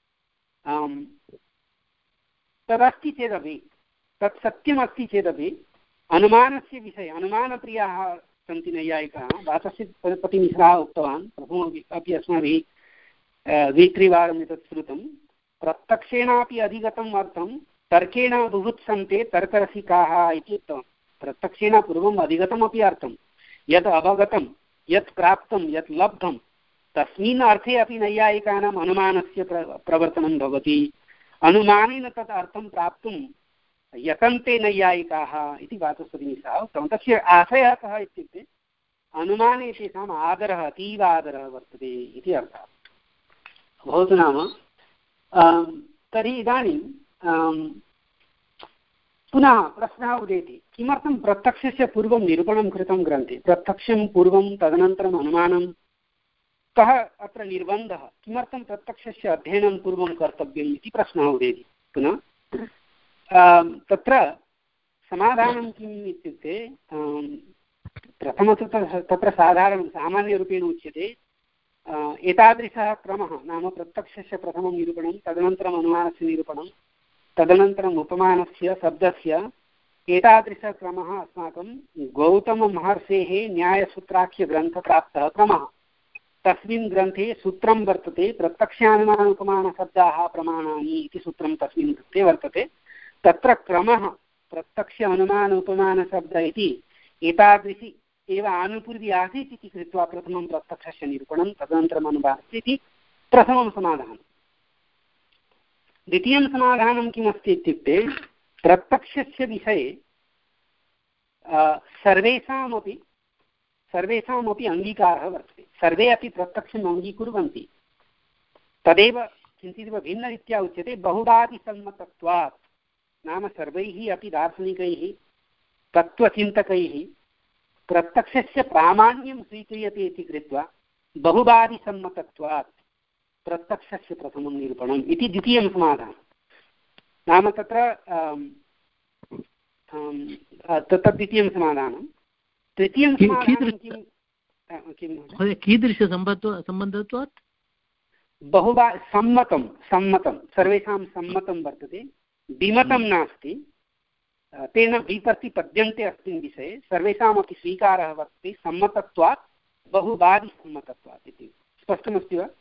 A: तदस्ति चेदपि, तत् सत्यमस्ति चेदपि अनुमानस्य विषये अनुमानप्रियाः सन्ति नैयायिकाः। वाचस्पतिमिश्रः उक्तवान्, प्रथमम् अपि अस्माभिः द्वित्रिवारम् एतत् श्रुतं, प्रत्यक्षेणापि अधिगतम् अर्थं तर्केण बुभुत्सन्ते तर्करसिकाः इति उक्तवान्। प्रत्यक्षेण पूर्वम् अधिगतमपि अर्थं, यत् अवगतं, यत् प्राप्तं, यत् लब्धं, तस्मिन् अर्थे अपि नैयायिकानाम् अनुमानस्य प्र प्रवर्तनं भवति। अनुमानेन तत् अर्थं प्राप्तुं यतन्ते नैयायिकाः इति वाचस्पतिमिश्रः उक्तवान्। तस्य आशयः कः इत्युक्ते अनुमाने तेषाम् आदरः अतीव आदरः वर्तते इति अर्थः। भवतु नाम तर्हि इदानीं पुनः प्रश्नः उदेति, किमर्थं प्रत्यक्षस्य पूर्वं निरूपणं कृतं ग्रन्थे? प्रत्यक्षं पूर्वं तदनन्तरम् अनुमानं, कः अत्र निर्बन्धः? किमर्थं प्रत्यक्षस्य अध्ययनं पूर्वं कर्तव्यम् इति प्रश्नः उदेति। पुनः तत्र समाधानं किम् इत्युक्ते, प्रथमतः तत्र साधारणं सामान्यरूपेण उच्यते एतादृशः क्रमः, नाम प्रत्यक्षस्य प्रथमं निरूपणं, तदनन्तरम् अनुमानस्य निरूपणं, तदनन्तरम् उपमानस्य शब्दस्य, एतादृशक्रमः अस्माकं गौतममहर्षेः न्यायसूत्राख्यग्रन्थप्राप्तः क्रमः। तस्मिन् ग्रन्थे सूत्रं वर्तते, प्रत्यक्षानुमानोपमानशब्दाः प्रमाणानि इति सूत्रं तस्मिन् ग्रन्थे वर्तते। तत्र क्रमः प्रत्यक्ष अनुमान उपमानशब्द इति एतादृशी एव आनुपूर्वी आसीत् इति कृत्वा प्रथमं प्रत्यक्षस्य निरूपणं, तदनन्तरम् अनुमानस्य इति प्रथमं समाधानं। द्वितीयं समाधानं किमस्ति इत्युक्ते, प्रत्यक्षस्य विषये सर्वेषामपि सर्वेषामपि अङ्गीकारः वर्तते। सर्वे अपि प्रत्यक्षम् अङ्गीकुर्वन्ति। तदेव किञ्चिदिव भिन्नरीत्या उच्यते, बहुवादिसम्मतत्वात्, नाम सर्वैः अपि दार्शनिकैः तत्त्वचिन्तकैः प्रत्यक्षस्य प्रामाण्यं स्वीक्रियते इति कृत्वा बहुवादिसम्मतत्वात् प्रत्यक्षस्य प्रथमं निरूपणम् इति द्वितीयं समाधानं। नाम तत्र तत्र द्वितीयं समाधानं। तृतीयं
F: कीदृशसम्बन्धत्वात्?
A: बहुवा सम्मतं सम्मतं सर्वेषां सम्मतं वर्तते, विमतं नास्ति। तेन विप्रतिपद्यन्ते अस्मिन् विषये सर्वेषामपि स्वीकारः वर्तते, सम्मतत्वात् बहुवादिसम्मतत्वात् इति। स्पष्टमस्ति वा?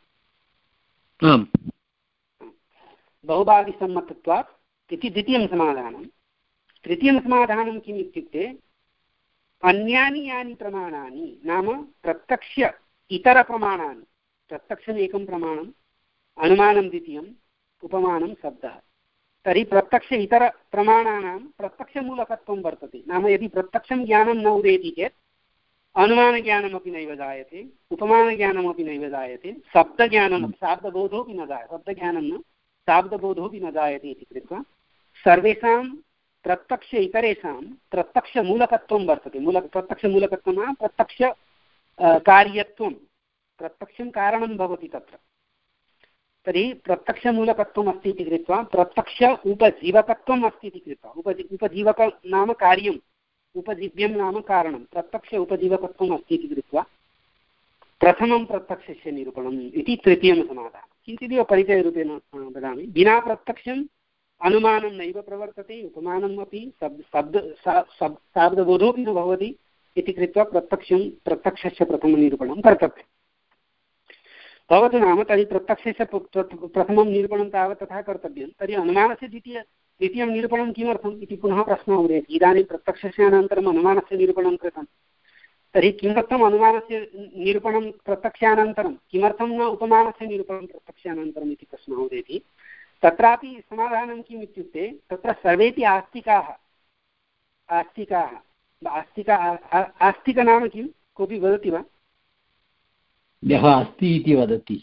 A: बहुवादिसम्मतत्वात् इति द्वितीयं समाधानं। तृतीयं समाधानं किम् इत्युक्ते, अन्यानि यानि प्रमाणानि, नाम प्रत्यक्ष इतरप्रमाणानि, प्रत्यक्षम् एकं प्रमाणम्, अनुमानं द्वितीयम्, उपमानं शब्दः। तर्हि प्रत्यक्ष इतरप्रमाणानां प्रत्यक्षमूलकत्वं वर्तते। नाम यदि प्रत्यक्षं ज्ञानं न उदेति चेत् अनुमानज्ञानमपि नैव जायते, उपमानज्ञानमपि नैव जायते, शब्दज्ञानं शाब्दबोधोऽपि न जायते, शब्दज्ञानं न शाब्दबोधोऽपि न जायते इति कृत्वा सर्वेषां प्रत्यक्ष इतरेषां प्रत्यक्षमूलकत्वं वर्तते। मूल प्रत्यक्षमूलकत्वं नाम प्रत्यक्ष कार्यत्वं, प्रत्यक्षं कारणं भवति तत्र। तर्हि प्रत्यक्षमूलकत्वम् अस्ति इति कृत्वा प्रत्यक्ष उपजीवकत्वम् अस्ति इति कृत्वा, उपजी उपजीवक नाम कार्यम्, उपजीव्यं नाम कारणं, प्रत्यक्ष उपजीवकत्वम् अस्ति इति कृत्वा प्रथमं प्रत्यक्षस्य निरूपणम् इति तृतीयं समाधानं। किञ्चिदेव परिचयरूपेण वदामि। विना प्रत्यक्षम् अनुमानं नैव प्रवर्तते, उपमानम् अपि शब्द शब्द शाब्दबोधोऽपि न भवति इति कृत्वा प्रत्यक्षं प्रत्यक्षस्य प्रथमनिरूपणं कर्तव्यम्। भवतु नाम तर्हि प्रत्यक्षस्य प्रथमं निरूपणं तावत् तथा कर्तव्यं, तर्हि अनुमानस्य द्वितीय द्वितीयं निरूपणं किमर्थम् इति पुनः प्रश्नः उदेति। इदानीं प्रत्यक्षस्य अनन्तरम् अनुमानस्य निरूपणं कृतं, तर्हि किमर्थम् अनुमानस्य निरूपणं प्रत्यक्षानन्तरं, किमर्थं न उपमानस्य निरूपणं प्रत्यक्षानन्तरम् इति प्रश्नः उदेति। तत्रापि समाधानं किम् इत्युक्ते, तत्र सर्वेपि आस्तिकाः आस्तिकाः आस्तिका आस्तिक नाम किं, कोऽपि वदति वा?
F: यः अस्ति इति वदति,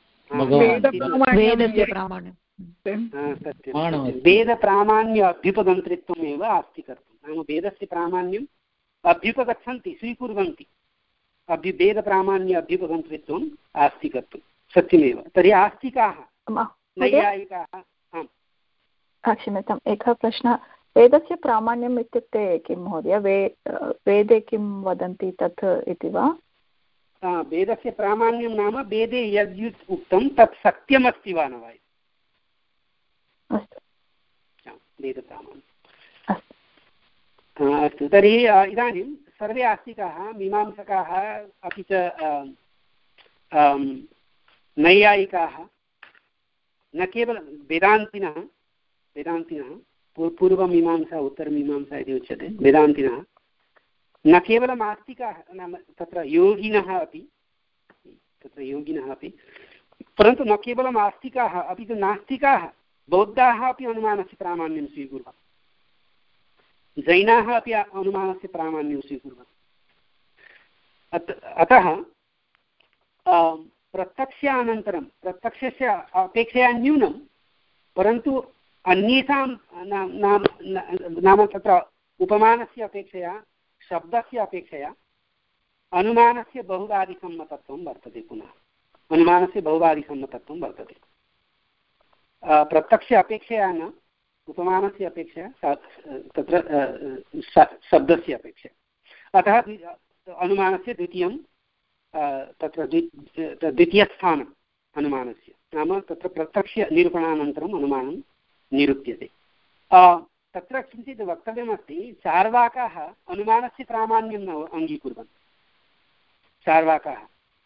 A: वेदप्रामाण्य अभ्युपगन्तृत्वम् एव आस्तिकत्वं। नाम वेदस्य प्रामाण्यम् अभ्युपगच्छन्ति, स्वीकुर्वन्ति, अभ्यु वेदप्रामाण्य अभ्युपगन्तृत्वम् आस्तिकत्वं, सत्यमेव। तर्हि आस्तिकाः नैयायिकाः।
E: क्षम्यताम्, एकः प्रश्नः। वेदस्य प्रामाण्यम् इत्युक्ते किं महोदय? वे वेदे किं वदन्ति तत् इति वा?
A: वेदस्य प्रामाण्यं नाम वेदे यद्युत् उक्तं तत् सत्यमस्ति वा न वा?
E: अस्तु,
A: वेदप्रामाण्यम् अस्तु। तर्हि इदानीं सर्वे आस्तिकाः, मीमांसकाः, अपि च नैयायिकाः, न केवलं वेदान्तिनः वेदान्तिनः पूर्वमीमांसा उत्तरमीमांसा इति उच्यते, वेदान्तिनः न केवलम् आस्तिकाः, नाम तत्र योगिनः अपि तत्र योगिनः अपि परन्तु न केवलम् आस्तिकाः अपि तु नास्तिकाः, बौद्धाः अपि अनुमानस्य प्रामाण्यं स्वीकुर्वन्ति, जैनाः अपि अनुमानस्य प्रामाण्यं स्वीकुर्वन्ति। अतः प्रत्यक्षानन्तरं प्रत्यक्षस्य अपेक्षया न्यूनं, परन्तु अन्येषां नाम तत्र उपमानस्य अपेक्षया शब्दस्य अपेक्षया अनुमानस्य बहुवादिसम्मतत्वं वर्तते। पुनः अनुमानस्य बहुवादिसम्मतत्वं वर्तते। प्रत्यक्ष अपेक्षया न, उपमानस्य अपेक्षया तत्र शब्दस्य अपेक्षया। अतः अनुमानस्य द्वितीयं तत्र द्वितीयस्थानम् अनुमानस्य, नाम तत्र प्रत्यक्षनिरूपणानन्तरम् अनुमानं निरूप्यते। तत्र किञ्चित् वक्तव्यमस्ति, चार्वाकाः अनुमानस्य प्रामाण्यं न अङ्गीकुर्वन्ति। चार्वाकाः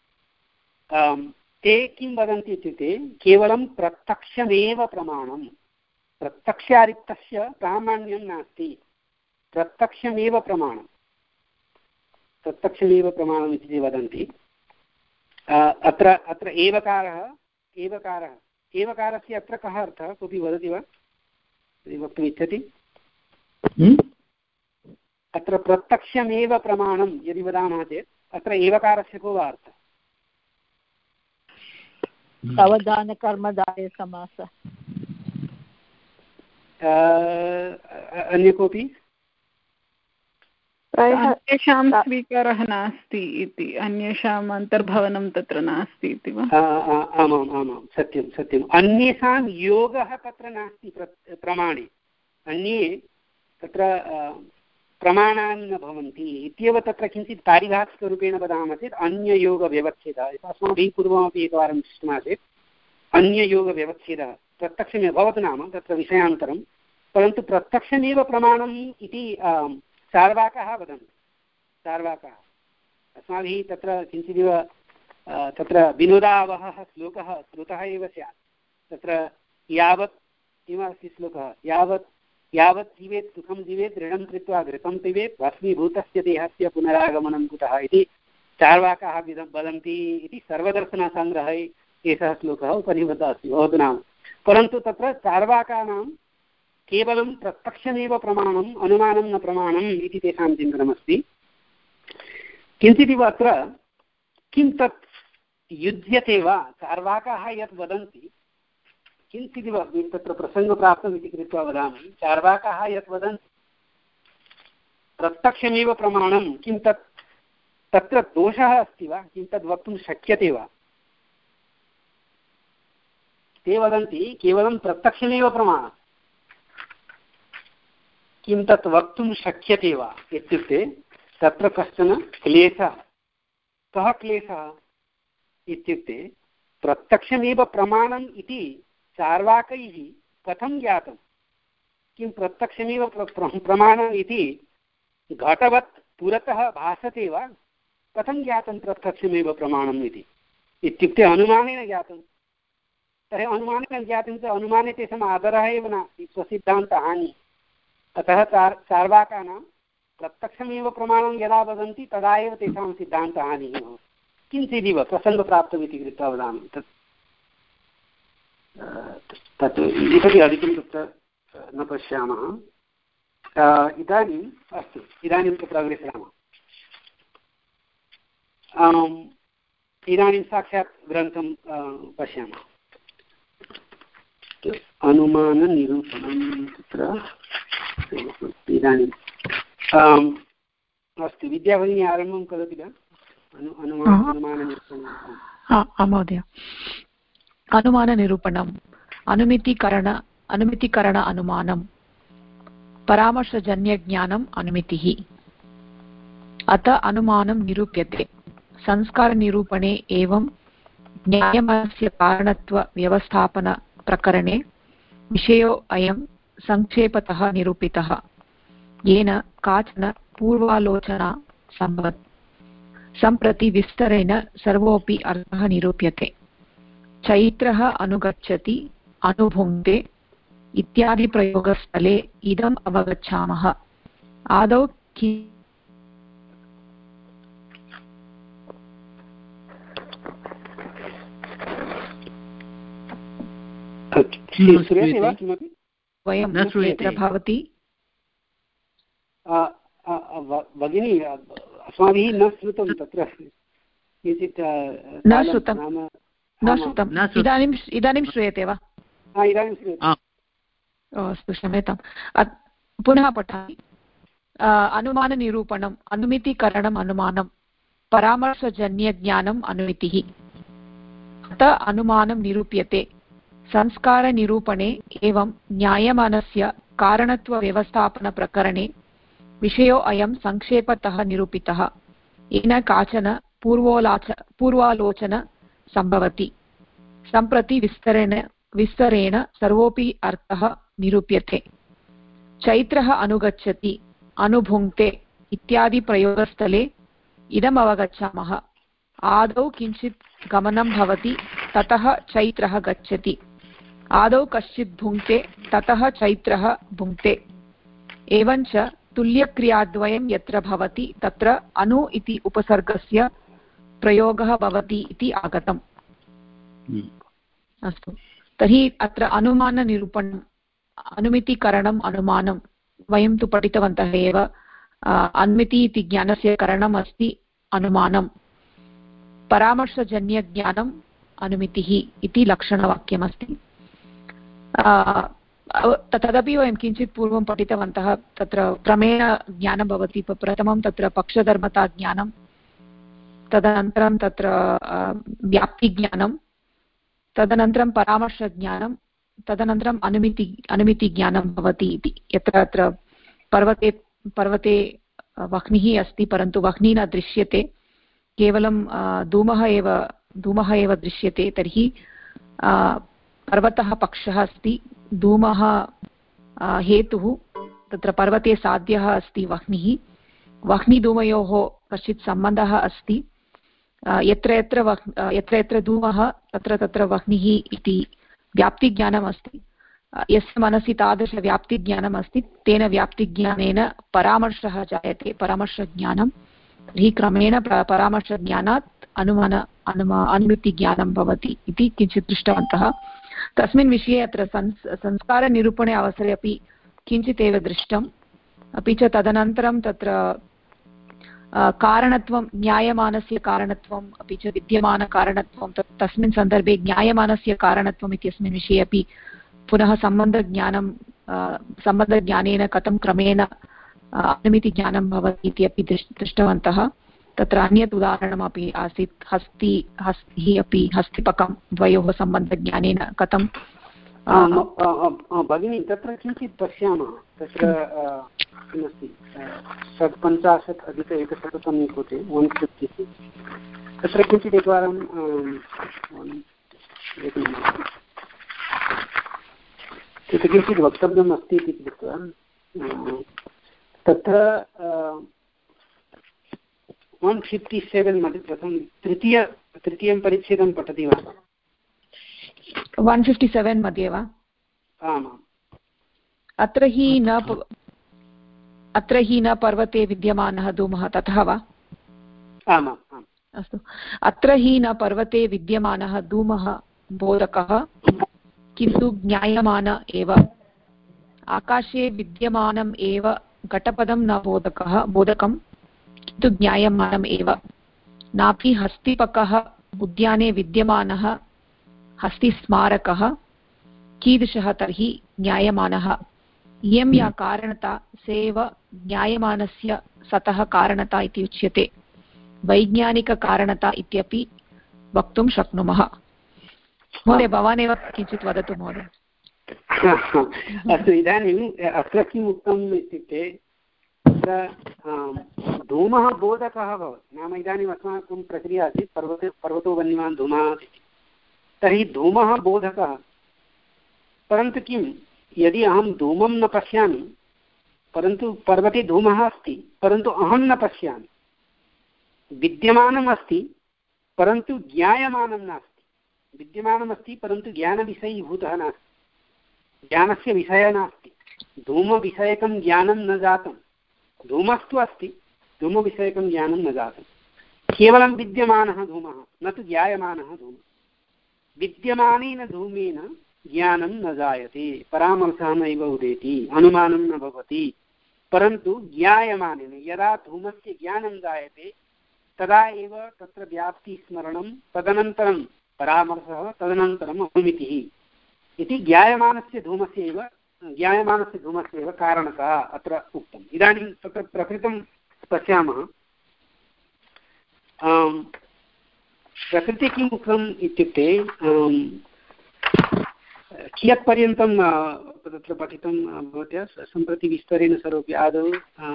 A: ते किं वदन्ति इत्युक्ते केवलं प्रत्यक्षमेव प्रमाणं, प्रत्यक्षारिक्तस्य प्रामाण्यं नास्ति, प्रत्यक्षमेव प्रमाणं, प्रत्यक्षमेव प्रमाणम् इति वदन्ति। अत्र अत्र एवकारः एवकारः एवकारस्य अत्र कः अर्थः, कोऽपि वदति वा, यदि वक्तुम् इच्छति? अत्र प्रत्यक्षमेव प्रमाणं यदि वदामः चेत् अत्र एवकारस्य को वा अर्थः?
G: सावधानकर्मधारयसमासः।
A: अन्य कोऽपि?
E: प्रायः अन्येषां स्वीकारः नास्ति इति, अन्येषाम् अन्तर्भवनं तत्र नास्ति इति वा?
A: आमाम् आमां सत्यं सत्यम्। अन्येषां योगः तत्र नास्ति प्रमाणे, अन्ये तत्र प्रमाणानि न भवन्ति इत्येव तत्र किञ्चित् पारिभाषिकरूपेण वदामः चेत् अन्ययोगव्यवच्छेदः। अस्माभिः पूर्वमपि एकवारं दृष्टमासीत्। अन्ययोगव्यवच्छेदः प्रत्यक्षमेव भवतु नाम तत्र विषयान्तरं, परन्तु प्रत्यक्षमेव प्रमाणम् इति चार्वाकाः वदन्ति। चार्वाकाः अस्माभिः तत्र किञ्चिदिव तत्र विनोदावहः श्लोकः श्रुतः एव स्यात्। तत्र यावत् किमस्ति श्लोकः, यावत् यावत् जीवेत् सुखं जीवेत् ऋणं कृत्वा घृतं पिबेत् भस्मीभूतस्य देहस्य पुनरागमनं कुतः इति चार्वाकाः वदन्ति इति सर्वदर्शनसङ्ग्रहे एषः श्लोकः उपनिबद्धः अस्ति, भवतु नाम। परन्तु तत्र चार्वाकानां केवलं प्रत्यक्षमेव प्रमाणम्, अनुमानं न प्रमाणम् इति तेषां चिन्तनमस्ति। किञ्चिदिव अत्र किं तत् युज्यते वा, चार्वाकाः यत् वदन्ति किञ्चिदिव तत्र प्रसङ्गप्राप्तम् इति कृत्वा वदामि। चार्वाकाः यत् वदन्ति प्रत्यक्षमेव प्रमाणं, किं तत् तत्र दोषः अस्ति वा, किं तद् वक्तुं शक्यते वा? ते वदन्ति केवलं प्रत्यक्षमेव प्रमाणं, किं तत् वक्तुं शक्यते वा इत्युक्ते तत्र कश्चन क्लेशः। कः क्लेशः इत्युक्ते प्रत्यक्षमेव प्रमाणम् इति चार्वाकैः कथं ज्ञातं? किं प्रत्यक्षमेव प्रमाणम् इति घटवत् पुरतः भासते वा? कथं ज्ञातं प्रत्यक्षमेव प्रमाणम् इति? इत्युक्ते अनुमानेन ज्ञातं। तर्हि अनुमानेन ज्ञातं चेत् अनुमाने तेषाम् आदरः एव नास्ति, स्वसिद्धान्तहानिः। अतः चार् चार्वाकानां प्रत्यक्षमेव प्रमाणं यदा वदन्ति तदा एव तेषां सिद्धान्तहानिः भवति। किञ्चिदिव प्रसङ्गप्राप्तम् इति कृत्वा वदामि। तत् तत् इतोपि अधिकं तत्र न पश्यामः। इदानीम् अस्तु, इदानीं तत्र अग्रेसरामः। इदानीं साक्षात् ग्रन्थं पश्यामः। अनुमाननिरूपणं तत्र इदानीम् अस्तु, विद्या भगिनी आरम्भं करोति वा? अनुमाननिरूपणम्।
D: आम् महोदय। अनुमाननिरूपणम् अनुमितिकरण अनुमितिकरण अनुमानं परामर्शजन्यज्ञानम् अनुमितिः। अत अनुमानं निरूप्यते। संस्कारनिरूपणे एवं न्यायमस्य कारणत्वव्यवस्थापनप्रकरणे विषयो अयं संक्षेपतः निरूपितः, येन काचन पूर्वालोचना सम्भवत्। सम्प्रति विस्तरेण सर्वोऽपि अर्थः निरूप्यते। चैत्रः अनुगच्छति, अनुभुङ्क्ते इत्यादि प्रयोगस्थले इदम् अवगच्छामः। आदौ कि वयं यत्र भवति
A: भगिनी अस्माभिः न श्रुतं तत्र किञ्चित्
D: न श्रुतं न श्रुतम् इदानीम् इदानीं श्रूयते वा?
A: इदानीं श्रूयते।
D: अस्तु क्षम्यताम्। पुनः पठामि। अनुमाननिरूपणम् अनुमितिकरणम् अनुमानं परामर्शजन्यज्ञानम् अनुमितिः। अत अनुमानं निरूप्यते संस्कारनिरूपणे एवं न्यायमानस्य कारणत्वव्यवस्थापनप्रकरणे विषयो अयं संक्षेपतः निरूपितः येन काचन पूर्वोलाच पूर्वालोचन सम्भवति। सम्प्रति विस्तरेण विस्तरेण सर्वोऽपि अर्थः निरूप्यते। चैत्रः अनुगच्छति अनुभुङ्क्ते इत्यादि प्रयोगस्थले इदम् अवगच्छामः। आदौ किञ्चित् गमनं भवति ततः चैत्रः गच्छति। आदौ कश्चित् भुङ्क्ते ततः चैत्रः भुङ्क्ते। एवञ्च तुल्यक्रियाद्वयं यत्र भवति तत्र अनु इति उपसर्गस्य प्रयोगः भवति इति आगतम्। अस्तु, तर्हि अत्र अनुमाननिरूपणम् अनुमितिकरणम् अनुमानं वयं तु पठितवन्तः एव। अनुमिति इति ज्ञानस्य करणम् अस्ति अनुमानं, परामर्शजन्यज्ञानम् अनुमितिः इति लक्षणवाक्यमस्ति। तदपि वयं किञ्चित् पूर्वं पठितवन्तः। तत्र क्रमेण ज्ञानं भवति। प्रथमं तत्र पक्षधर्मताज्ञानं, तदनन्तरं तत्र व्याप्तिज्ञानं, तदनन्तरं परामर्शज्ञानं, तदनन्तरम् अनुमिति अनुमितिज्ञानं भवति इति। यत्र अत्र पर्वते पर्वते वह्निः अस्ति परन्तु वह्निः न दृश्यते, केवलं धूमः एव धूमः एव दृश्यते, तर्हि पर्वतः पक्षः अस्ति, धूमः हेतुः, तत्र पर्वते साध्यः अस्ति वह्निः। वह्निधूमयोः कश्चित् सम्बन्धः अस्ति। यत्र यत्र वह् यत्र यत्र धूमः तत्र तत्र वह्निः इति व्याप्तिज्ञानम् अस्ति। यस्य मनसि तादृशव्याप्तिज्ञानम् अस्ति तेन व्याप्तिज्ञानेन परामर्शः जायते, परामर्शज्ञानं। तर्हि क्रमेण परामर्शज्ञानात् अनुमान अनुमा अनुमितिज्ञानं भवति इति किञ्चित् दृष्टवन्तः। तस्मिन् विषये अत्र संस् संस्कारनिरूपणे अवसरे अपि किञ्चित् एव दृष्टम्। अपि च तदनन्तरं तत्र कारणत्वं, न्यायमानस्य कारणत्वम्, अपि च विद्यमानकारणत्वं, तस्मिन् सन्दर्भे ज्ञायमानस्य कारणत्वम् इत्यस्मिन् विषये अपि पुनः सम्बन्धज्ञानं, सम्बन्धज्ञानेन कथं क्रमेण अनुमितिज्ञानं भवति इति अपि दृष्टवन्तः। तत्र अन्यत् उदाहरणमपि आसीत्, हस्ति हस्तिः अपि हस्तिपकं द्वयोः सम्बन्धज्ञानेन कथं।
A: भगिनी तत्र किञ्चित् पश्यामः। तत्र किमस्ति, षट्पञ्चाशत् अधिक एकशततमे कृते वन् फिफ्टि तत्र किञ्चित् एकवारं तत्र किञ्चित् वक्तव्यम् अस्ति इति कृत्वा तत्र वन् फिफ्टि सेवेन् मध्ये प्रथमं तृतीय तृतीयं परिच्छेदं पठति वा?
D: वन् फिफ्टि सेवेन् मध्ये वा?
A: आमाम्।
D: अत्र हि न अत्र हि न पर्वते विद्यमानः धूमः ततः वा?
A: आमाम्।
D: अस्तु, अत्र हि न पर्वते विद्यमानः धूमः बोधकः किन्तु ज्ञायमान एव। आकाशे विद्यमानम् एव घटपदं न बोधकः बोधकं किन्तु ज्ञायमानम् एव। नापि हस्तिपकः उद्याने विद्यमानः हस्तिस्मारकः कीदृशः तर्हि ज्ञायमानः। इयं या कारणता सेव ज्ञायमानस्य सतः कारणता इति उच्यते। वैज्ञानिककारणता इत्यपि वक्तुं शक्नुमः। महोदय, भवान् एव किञ्चित् वदतु महोदय।
A: अस्तु, इदानीम् अत्र किम् उक्तम् इत्युक्ते तत्र धूमः बोधकः भवति। नाम इदानीम् अस्माकं प्रक्रिया आसीत् पर्वते पर्वतो वन्यमान् धूमः, तर्हि धूमः बोधकः। परन्तु किं, यदि अहं धूमं न पश्यामि, परन्तु पर्वते धूमः अस्ति परन्तु अहं न पश्यामि, विद्यमानम् अस्ति परन्तु ज्ञायमानं नास्ति, विद्यमानमस्ति परन्तु ज्ञानविषयीभूतः नास्ति, ज्ञानस्य विषयः नास्ति, धूमविषयकं ज्ञानं न जातं। धूमस्तु अस्ति, धूमविषयकं ज्ञानं न जातं, केवलं विद्यमानः धूमः, न तु ज्ञायमानः धूमः। विद्यमानेन धूमेन ज्ञानं न जायते, परामर्शः नैव उदेति, अनुमानं न भवति परन्तु ज्ञायमानेन यदा धूमस्य ज्ञानं जायते तदा एव तत्र व्याप्तिस्मरणं तदनन्तरं परामर्शः तदनन्तरम् अनुमितिः इति ज्ञायमानस्य धूमस्य एव ज्ञायमानस्य धूमस्य एव कारणतः अत्र उक्तम्। इदानीं तत्र प्रकृतं पश्यामः। प्रकृते किम् उक्तम् इत्युक्ते कियत्पर्यन्तं तत्र पठितं भवत्या सम्प्रति विस्तरेण सर्वपि आदौ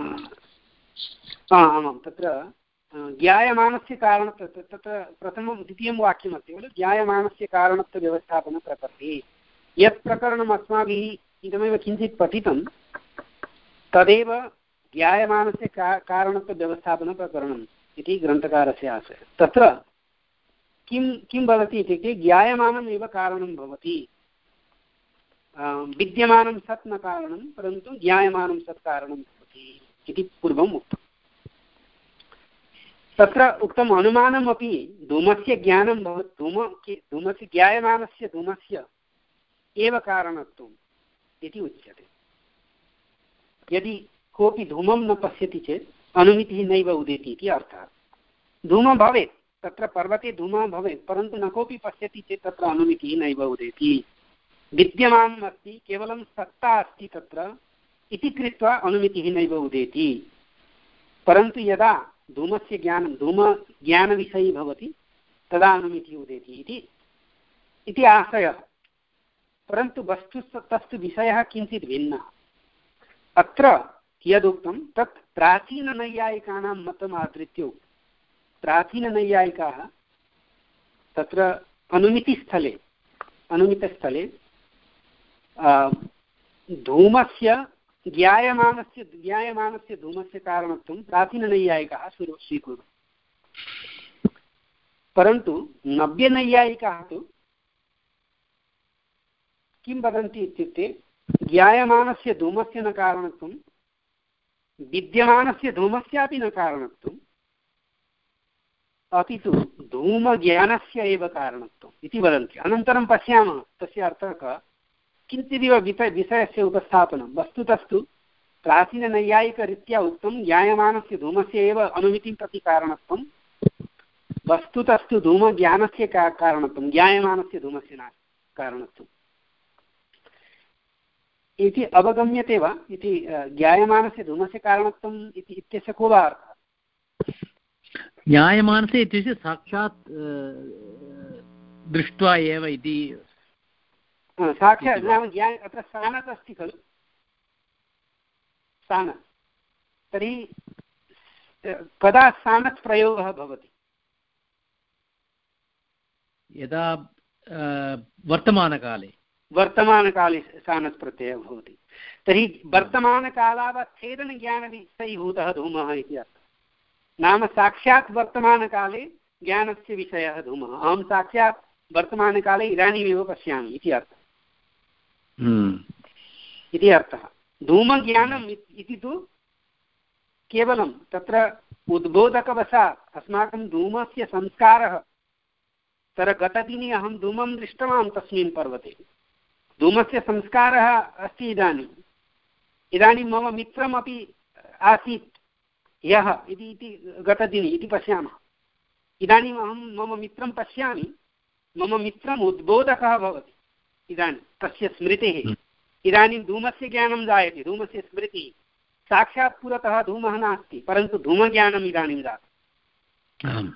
A: आमां तत्र ज्ञायमानस्य कारण तत्र प्रथमं द्वितीयं वाक्यमस्ति खलु ज्ञायमानस्य कारणत्वव्यवस्थापनप्रकृतिः। यत् प्रकरणम् अस्माभिः इदमेव किञ्चित् पठितं तदेव ज्ञायमानस्य का कारणत्वव्यवस्थापनप्रकरणम् इति ग्रन्थकारस्य आशयः। तत्र किं किं भवति इत्युक्ते ज्ञायमानम् एव कारणं भवति। विद्यमानं सत् न कारणं परन्तु ज्ञायमानं सत् कारणं भवति इति पूर्वम् उक्तम्। तत्र उक्तम् अनुमानमपि धूमस्य ज्ञानं भवति धूम धूमस्य ज्ञायमानस्य धूमस्य एव कारणत्वम् इति उच्यते। यदि कोऽपि धूमं न पश्यति चेत् अनुमितिः नैव उदेति इति अर्थः। धूमः भवेत् तत्र पर्वते धूमः भवेत् परन्तु न कोऽपि पश्यति चेत् तत्र अनुमितिः नैव उदेति। विद्यमानम् अस्ति केवलं सत्ता अस्ति तत्र इति कृत्वा अनुमितिः नैव उदेति। परन्तु यदा धूमस्य ज्ञानं धूमज्ञानविषयी भवति तदा अनुमितिः उदेति इति इति आशयः। परन्तु वस्तु तस्तु विषयः किञ्चित् भिन्नः। अत्र यदुक्तं तत् प्राचीननैयायिकानां मतम् आधृत्य उक्तं। प्राचीननैयायिकाः तत्र अनुमितिस्थले अनुमितस्थले धूमस्य ज्ञायमानस्य ज्ञायमानस्य धूमस्य कारणत्वं प्राचीननैयायिकाः स्वीकुर्वन्ति। परन्तु नव्यनैयायिकाः तु किं वदन्ति इत्युक्ते ज्ञायमानस्य धूमस्य न कारणत्वं विद्यमानस्य धूमस्यापि न कारणत्वम् अपि तु धूमज्ञानस्य एव कारणत्वम् इति वदन्ति। अनन्तरं पश्यामः तस्य अर्थः कः। किञ्चिदिव विषय विषयस्य उपस्थापनं। वस्तुतस्तु प्राचीननैयायिकरीत्या उक्तं ज्ञायमानस्य धूमस्य एव अनुमितिं प्रति कारणत्वं वस्तुतस्तु धूमज्ञानस्य का कारणत्वं ज्ञायमानस्य धूमस्य न कारणत्वम् इति अवगम्यते वा इति। ज्ञायमानस्य धूमस्य कारणत्वम् इति इत्यस्य को वा अर्थः।
F: ज्ञायमानस्य इत्युक्ते साक्षात् दृष्ट्वा एव इति
A: साक्षात् नाम ज्ञान अत्र स्थानत् अस्ति खलु स्थान। तर्हि कदा स्थानत् प्रयोगः भवति
F: यदा वर्तमानकाले
A: वर्तमानकाले स्थानत् प्रत्ययः भवति। तर्हि वर्तमानकालावत् छेदनज्ञानविषयीभूतः धूमः इति अर्थः। नाम साक्षात् वर्तमानकाले ज्ञानस्य विषयः धूमः। अहं साक्षात् वर्तमानकाले इदानीमेव पश्यामि इति अर्थः इति अर्थः। धूमज्ञानम् इति तु केवलं तत्र उद्बोधकवशात् अस्माकं धूमस्य संस्कारः। तत्र गतदिने अहं धूमं दृष्टवान् तस्मिन् पर्वते। धूमस्य संस्कारः अस्ति इदानीम्। इदानीं मम मित्रमपि आसीत् ह्यः इति इति गतदिने इति पश्यामः। इदानीम् अहं मम मित्रं पश्यामि मम मित्रम् उद्बोधकः भवति। इदानीं तस्य स्मृतिः इदानीं धूमस्य ज्ञानं जायते धूमस्य स्मृतिः। साक्षात् पुरतः धूमः नास्ति परन्तु धूमज्ञानम् इदानीं जातं।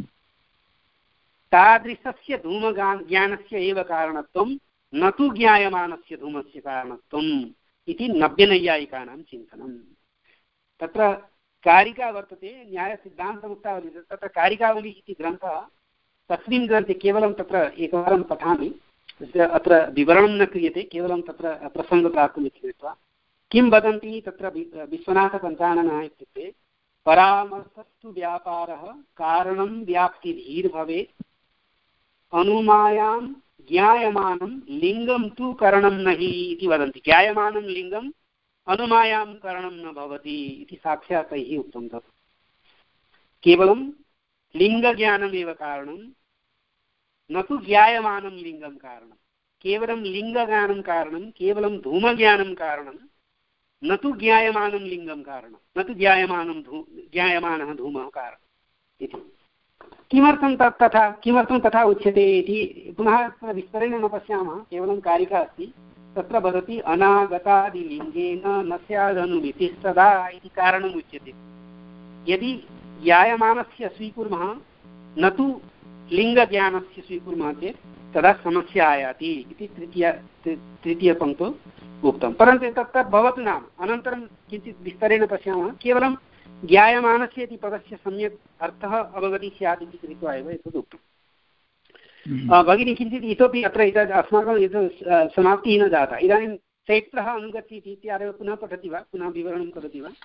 A: तादृशस्य धूमज्ञानस्य एव कारणत्वं न तु ज्ञायमानस्य धूमस्य कारणत्वम् इति नव्यनैयायिकानां चिन्तनम्। तत्र कारिका वर्तते न्यायसिद्धान्तमुक्तावली। तत्र कारिकावली इति ग्रन्थः तस्मिन् ग्रन्थे केवलं तत्र एकवारं पठामि। अत्र विवरणं न क्रियते केवलं तत्र प्रसङ्गप्राप्तुम् इति कृत्वा किं वदन्ति तत्र विश्वनाथपञ्चाननः इत्युक्ते परामर्शस्तु व्यापारः कारणं व्याप्तिधीर्भवेत् अनुमायां ज्ञायमानं लिङ्गं तु करणं नहि इति वदन्ति। ज्ञायमानं लिङ्गम् अनुमायां करणं न भवति इति साक्षात् तैः उक्तं। तत् केवलं लिङ्गज्ञानमेव कारणं न तु ज्ञायमानं लिङ्गं कारणं। केवलं लिङ्गज्ञानं कारणं केवलं धूमज्ञानं कारणं न तु ज्ञायमानं लिङ्गं कारणं, न तु ज्ञायमानं धू ज्ञायमानः धूमः कारणम् इति। किमर्थं तत् तथा किमर्थं तथा उच्यते इति पुनः विस्तरेण न पश्यामः, केवलं कारिका अस्ति। तत्र भवति अनागतादिलिङ्गेन न स्यादनुमितिस्तदा इति कारणम् उच्यते। यदि ज्ञायमानस्य स्वीकुर्मः न तु लिङ्गज्ञानस्य स्वीकुर्मः चेत् तदा समस्या आयाति इति तृतीय तृतीयपङ्क्तौ उक्तं। परन्तु तत्र भवतु नाम अनन्तरं किञ्चित् विस्तरेण पश्यामः। केवलं ज्ञायमानस्य इति पदस्य सम्यक् अर्थः अवगतिः स्यात् इति कृत्वा एव एतद् उक्तम्। भगिनी किञ्चित् इतोपि अत्र एतद् अस्माकम् एतत् समाप्तिः न जाता। इदानीं चैत्रः अनुगच्छति इत्यादौ पुनः पठति वा, पुनः विवरणं करोति वा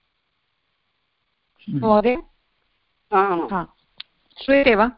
D: महोदय? श्रूयते वा?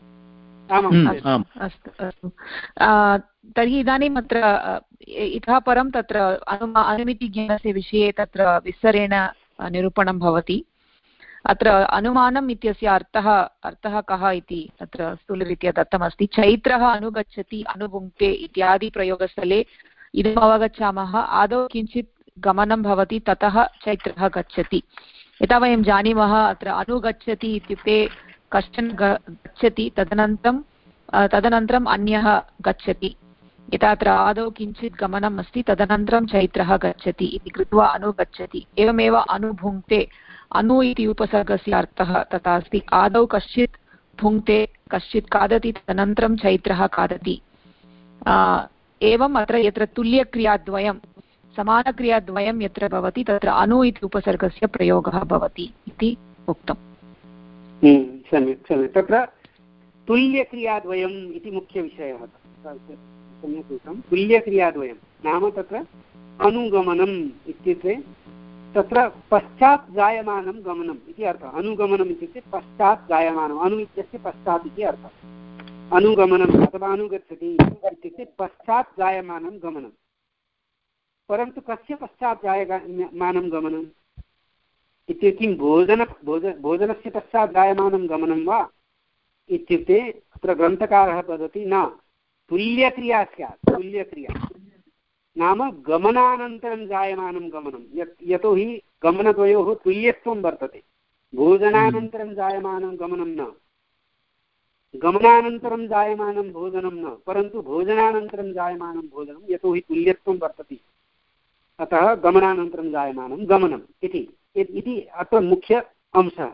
D: अस्तु अस्तु। तर्हि इदानीम् अत्र इतः परं तत्र अनुमा अनुमितिज्ञानस्य विषये तत्र विस्तरेण निरूपणं भवति। अत्र अनुमानम् इत्यस्य अर्थः अर्थः कः इति तत्र स्थूलरीत्या दत्तमस्ति। चैत्रः अनुगच्छति, अनुभुङ्क्ते इत्यादि प्रयोगस्थले इदम् अवगच्छामः। आदौ किञ्चित् गमनं भवति, ततः चैत्रः गच्छति। यथा वयं जानीमः अत्र अनुगच्छति इत्युक्ते कश्चन गच्छति, तदनन्तरं तदनन्तरम् अन्यः गच्छति। यथा अत्र आदौ किञ्चित् गमनम् अस्ति, तदनन्तरं चैत्रः गच्छति इति कृत्वा अनुगच्छति। एवमेव अनुभुङ्क्ते, अनु इति उपसर्गस्य अर्थः तथा अस्ति। आदौ कश्चित् भुङ्क्ते, कश्चित् खादति, तदनन्तरं चैत्रः खादति। एवम् अत्र यत्र तुल्यक्रियाद्वयं समानक्रियाद्वयं यत्र भवति तत्र अनु इति उपसर्गस्य प्रयोगः भवति इति उक्तम्।
A: सम्यक् सम्यक्। तत्र तुल्यक्रियाद्वयम् इति मुख्यविषयः सम्यक् उक्तं। तुल्यक्रियाद्वयं नाम तत्र अनुगमनम् इत्युक्ते तत्र पश्चात् जायमानं गमनम् इति अर्थः। अनुगमनम् इत्युक्ते पश्चात् जायमानम्, अनु इत्यस्य पश्चात् इति अर्थः। अनुगमनम् अथवा अनुगच्छति इत्युक्ते पश्चात् जायमानं गमनं। परन्तु कस्य पश्चात् जायमानं गमनम् इत्युक्ते किं भोजन भोज भोजनस्य पश्चात् जायमानं गमनं वा इत्युक्ते अत्र ग्रन्थकारः वदति न, तुल्यक्रिया स्यात्। तुल्यक्रिया नाम गमनानन्तरं जायमानं गमनं, यत् यतोहि गमनद्वयोः तुल्यत्वं वर्तते। भोजनानन्तरं जायमानं गमनं न, गमनानन्तरं जायमानं भोजनं न, परन्तु भोजनानन्तरं जायमानं भोजनं यतोहि तुल्यत्वं वर्तते, अतः गमनानन्तरं जायमानं गमनम् इति इति अत्र मुख्य अंशः।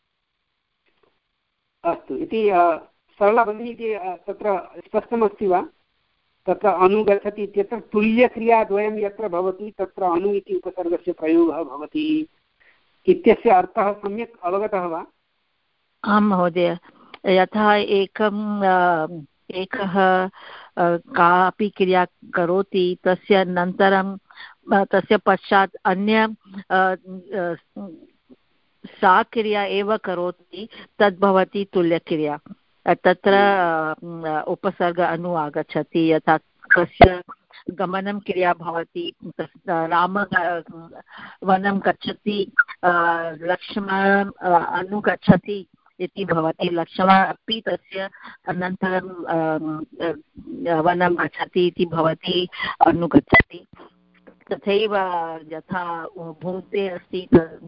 A: अस्तु इति सरला भगिनी इति तत्र स्पष्टमस्ति वा? तत्र अनुगच्छति इत्यत्र तुल्यक्रियाद्वयं यत्र भवति तत्र अनु इति उपसर्गस्य प्रयोगः भवति इत्यस्य अर्थः सम्यक् अवगतः वा?
G: आं महोदय। यथा एकम् एकः कापि क्रिया करोति, तस्य अनन्तरं तस्य पश्चात् अन्य सा क्रिया एव करोति, तद् भवति तुल्यक्रिया। तत्र उपसर्ग अनु आगच्छति। यथा कस्य गमनं क्रिया भवति, राम वनं गच्छति, लक्ष्मणम् अनुगच्छति इति भवति। लक्ष्मणः अपि तस्य अनन्तरं वनं गच्छति इति भवति, अनुगच्छति। तथैव यथा भुङ्क्ते अस्ति,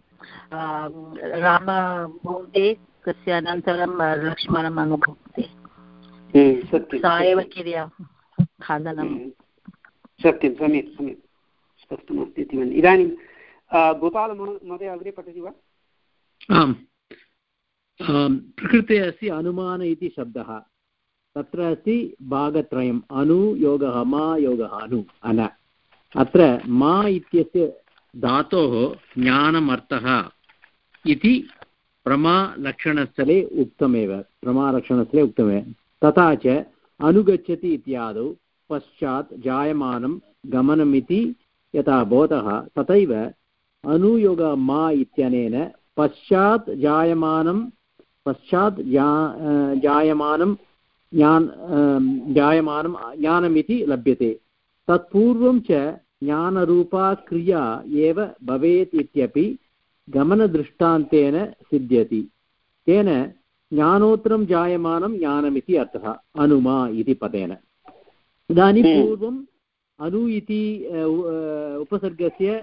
G: राम भुङ्क्ते, तस्य अनन्तरं लक्ष्मणम् अनुभुङ्क्ते। सा एव क्रिया, खादनं।
A: सत्यं, सम्यक् सम्यक् स्पष्टमस्ति इति मन्ये। इदानीं गोपालमहोदय अग्रे पठति वा?
F: आम्। प्रकृते अस्ति अनुमान इति शब्दः। तत्र अस्ति भागत्रयम्, अनु योगः, मा योगः, अनु अन। अत्र मा इत्यस्य धातोः ज्ञानमर्थः इति प्रमालक्षणस्थले उक्तमेव प्रमालक्षणस्थले उक्तमेव। तथा च अनुगच्छति इत्यादौ पश्चात् जायमानं गमनमिति यथा बोधः, तथैव अनुयोग मा इत्यनेन पश्चात् जायमानं पश्चात् जा जायमानं ज्ञान जायमानं ज्ञानमिति लभ्यते। तत्पूर्वं च ज्ञानरूपा क्रिया एव भवेत् इत्यपि गमनदृष्टान्तेन सिद्ध्यति। तेन ज्ञानोत्तरं जायमानं ज्ञानमिति अर्थः अनुमा इति पदेन। इदानीं पूर्वम् अनु इति उपसर्गस्य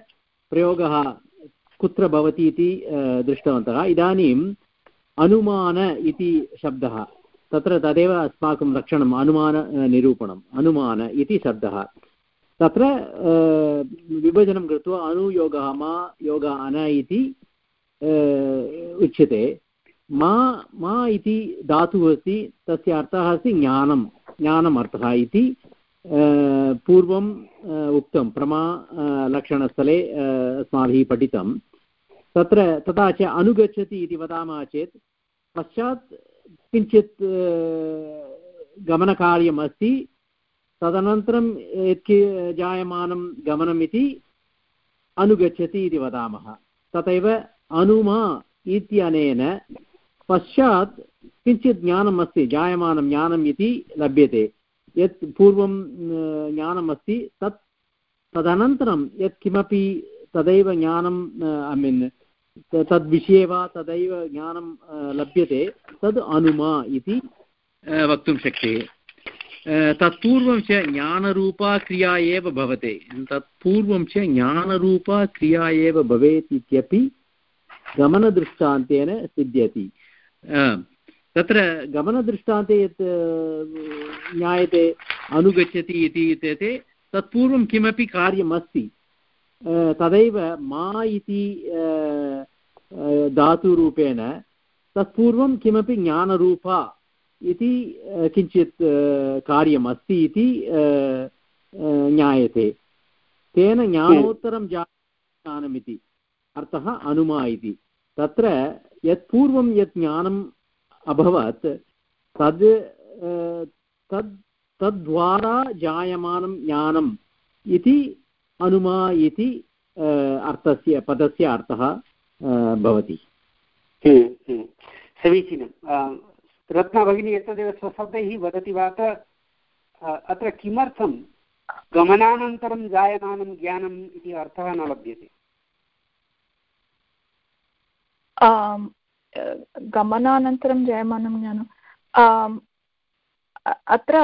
F: प्रयोगः कुत्र भवति इति दृष्टवन्तः। इदानीम् अनुमान इति शब्दः तत्र तदेव अस्माकं लक्षणम्, अनुमाननिरूपणम्। अनुमान इति शब्दः तत्र विभजनं कृत्वा अनुयोगः मा योग अन इति उच्यते। मा मा इति धातुः अस्ति, तस्य अर्थः अस्ति ज्ञानं, ज्ञानम् अर्थः इति पूर्वम् उक्तं प्रमा लक्षणस्थले अस्माभिः पठितं। तत्र तथा च अनुगच्छति इति वदामः चेत् पश्चात् किञ्चित् गमनकार्यम् अस्ति, तदनन्तरं यत् जायमानं गमनम् इति अनुगच्छति इति वदामः। तथैव अनुमा इत्यनेन पश्चात् किञ्चित् ज्ञानम् अस्ति, जायमानं ज्ञानम् इति लभ्यते। यत् पूर्वं ज्ञानम् अस्ति तत् तदनन्तरं यत् किमपि तदैव ज्ञानम् ऐ मीन् तद्विषये वा तदैव ज्ञानं लभ्यते, तद् अनुमा इति वक्तुं शक्यते। तत्पूर्वं च ज्ञानरूपा क्रिया एव भवति, तत्पूर्वं च ज्ञानरूपा क्रिया एव भवेत् इत्यपि गमनदृष्टान्तेन सिद्ध्यति। तत्र गमनदृष्टान्ते यत् ज्ञायते अनुगच्छति इति इत्युक्ते तत्पूर्वं किमपि कार्यमस्ति, तदैव मा इति धातुरूपेण तत्पूर्वं किमपि ज्ञानरूपा इति किञ्चित् कार्यमस्ति इति ज्ञायते। तेन ज्ञानोत्तरं ज्ञानमिति अर्थः अनुमा इति। तत्र यत् पूर्वं यत् ज्ञानम् अभवत् तद् तद् तद्वारा जायमानं ज्ञानम् इति अनुमा इति अर्थस्य पदस्य अर्थः भवति।
A: समीचीनं। रत्ना भगिनी एतदेव स्वशब्दैः वदति वा? अत्र किमर्थं गमनानन्तरं जायमानं ज्ञानम् इति अर्थः न लभ्यते?
D: गमनानन्तरं जायमानं ज्ञानम् अत्र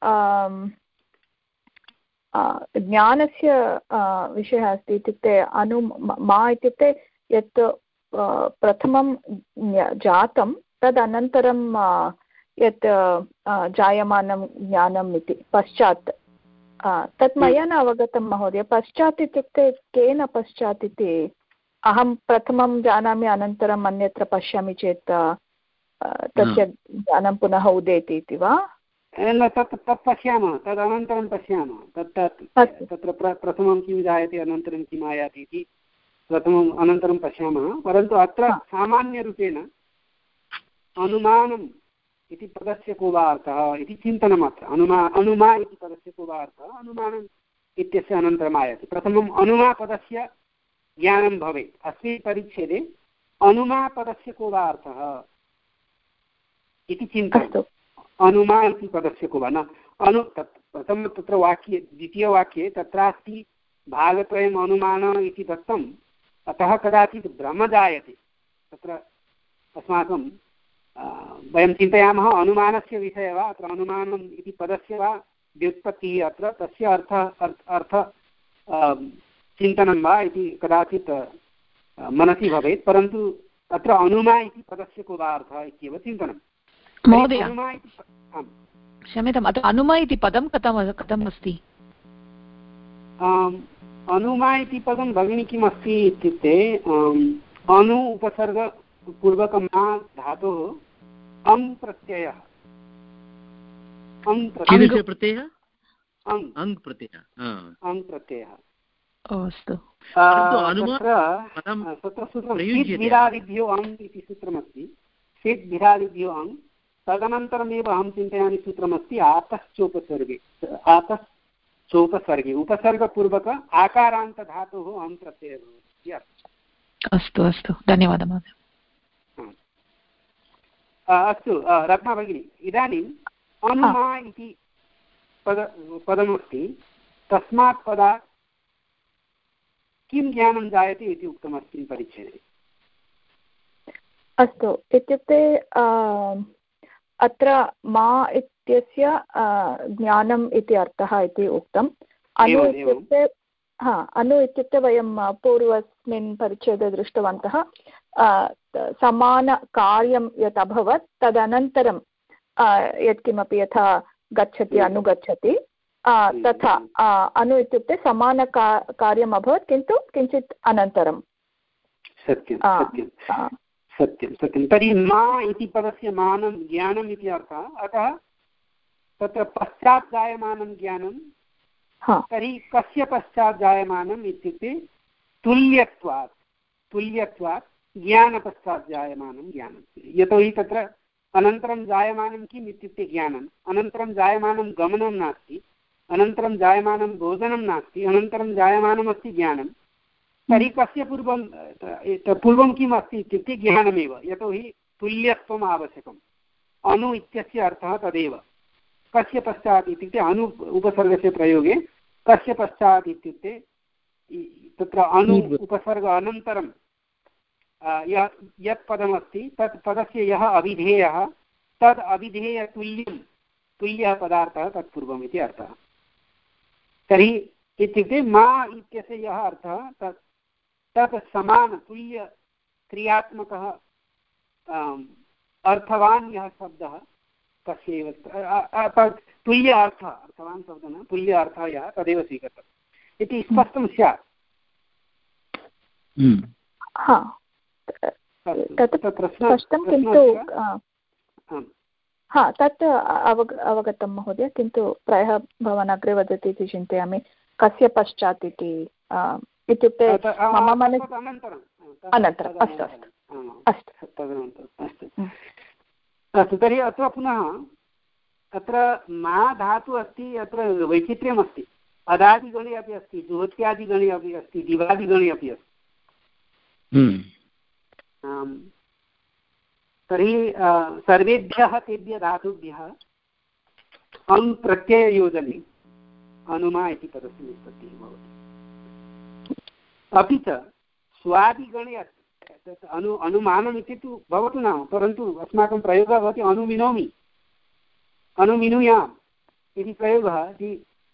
D: ज्ञानस्य विषयः अस्ति। इत्युक्ते अनु मा इत्युक्ते यत् प्रथमं जातं तदनन्तरं यत् जायमानं ज्ञानम् इति पश्चात्, तत् मया न अवगतं महोदय। पश्चात् इत्युक्ते केन पश्चात् इति? अहं प्रथमं जानामि अनन्तरम् अन्यत्र पश्यामि चेत् तस्य ज्ञानं पुनः उदेति इति वा?
A: न, तत् तत् पश्यामः, तदनन्तरं पश्यामः। तत् तत्र प्रथमं किं जायते अनन्तरं किम् आयाति इति प्रथमम् अनन्तरं पश्यामः। परन्तु अत्र सामान्यरूपेण अनुमानम् इति पदस्य को वा अर्थः इति चिन्तनम् अत्र। अनुमा अनुमा इति पदस्य को वा अर्थः? अनुमानम् इत्यस्य अनन्तरम् आयाति। प्रथमम् अनुमा पदस्य ज्ञानं भवेत्। अस्मिन् परिच्छेदे अनुमा पदस्य को वा अर्थः इति चिन्तयतु। अनुमा इति पदस्य को वा न अनु तत् प्रथमं तत्र वाक्ये द्वितीयवाक्ये तत्रास्ति भागत्रयम् अनुमान इति दत्तम्, अतः कदाचित् भ्रम जायते। तत्र अस्माकं वयं चिन्तयामः अनुमानस्य विषये वा, अत्र अनुमानम् इति पदस्य वा व्युत्पत्तिः अत्र तस्य अर्थ अर्थ चिन्तनं वा इति कदाचित् मनसि भवेत्। परन्तु अत्र अनुमा इति पदस्य को वा अर्थः इत्येव चिन्तनं।
D: महोदय क्षम्यताम्, अत्र अनुमा इति पदं कथं कथम् अस्ति?
A: अनुमा इति पदं भगिनी किम् अस्ति इत्युक्ते अनु उपसर्गपूर्वकमा धातुः अं प्रत्ययः। अं प्रत्ययः अं प्रत्ययः
D: अस्तु।
A: तत्र सूत्रं सिद् भिरादिभ्यो अम् इति सूत्रमस्ति। सिद् भिरादिभ्यो अम्। तदनन्तरमेव अहं चिन्तयामि सूत्रमस्ति आतश्चोपसर्गे। आतश्चोपसर्गे उपसर्गपूर्वक आकारान्तधातुः अं प्रत्ययः भवति।
D: अस्तु अस्तु, धन्यवादः महोदय।
A: अस्तु रत्ना भगिनी, इदानीम् अनुमा इति पद पदमस्ति। तस्मात् पदात् किं ज्ञानं जायते इति उक्तमस्ति परिच्छेदे।
D: अस्तु, इत्युक्ते अत्र मा इत्यस्य ज्ञानम् इति अर्थः इति उक्तम्। अनु इत्युक्ते
H: हा अनु इत्युक्ते वयं पूर्वस्मिन् परिच्छेदे दृष्टवन्तः समानकार्यं यत् अभवत् तदनन्तरं यत्किमपि यथा गच्छति अनुगच्छति तथा अनु इत्युक्ते समानका कार्यम् अभवत् किन्तु किञ्चित् अनन्तरं
A: सत्यं सत्यं सत्यं सत्यं तर्हि मा इति पदस्य मानं ज्ञानम् इति अर्थः अतः तत्र पश्चात् जायमानं ज्ञानं तर्हि कस्य पश्चात् जायमानम् इत्युक्ते तुल्यत्वात् तुल्यत्वात् ज्ञानपश्चात् जायमानं ज्ञानं यतोहि तत्र अनन्तरं जायमानं किम् इत्युक्ते ज्ञानम् अनन्तरं जायमानं गमनं नास्ति अनन्तरं जायमानं भोजनं नास्ति अनन्तरं जायमानमस्ति ज्ञानं तर्हि कस्य पूर्वं पूर्वं किम् अस्ति इत्युक्ते ज्ञानमेव यतोहि तुल्यत्वम् आवश्यकम् अनु इत्यस्य अर्थः तदेव कस्य पश्चात् इत्युक्ते अनु उपसर्गस्य प्रयोगे कस्य पश्चात् इत्युक्ते तत्र अनु उपसर्ग अनन्तरं यत् पदमस्ति तत् पदस्य यः अविधेयः तद् अविधेयतुल्यं तुल्यः पदार्थः तत्पूर्वम् इति अर्थः तर्हि इत्युक्ते मा इत्यस्य यः अर्थः तत् तत् समान तुल्य क्रियात्मकः अर्थवान् यः शब्दः तस्यैव तुल्य अर्थः अर्थवान् शब्दः न तुल्य अर्थः यः तदेव स्वीकर्तव्यः इति स्पष्टं स्यात्
H: तत् स्पष्टं किन्तु हा तत् अवग अवगतं महोदय किन्तु प्रायः भवान् अग्रे वदति इति चिन्तयामि कस्य पश्चात् इति इत्युक्ते मम मनसि अनन्तरम् अस्तु अस्तु
A: अस्तु अस्तु तर्हि अत्र पुनः अत्र मा धातुः अस्ति अत्र वैचित्र्यमस्ति अदादिगणे अपि अस्ति जुहोत्यादिगणे अपि अस्ति दिवादिगणे अपि अस्ति तर्हि सर्वेभ्यः तेभ्यः धातुभ्यः अङ् प्रत्यययोजने अनुमा इति पदस्य निष्पत्तिः भवति अपि च स्वादिगणे अनु अनुमानम् इति तु भवतु नाम परन्तु अस्माकं प्रयोगः भवति अनुमिनोमि अनुमिनुयाम् इति प्रयोगः इति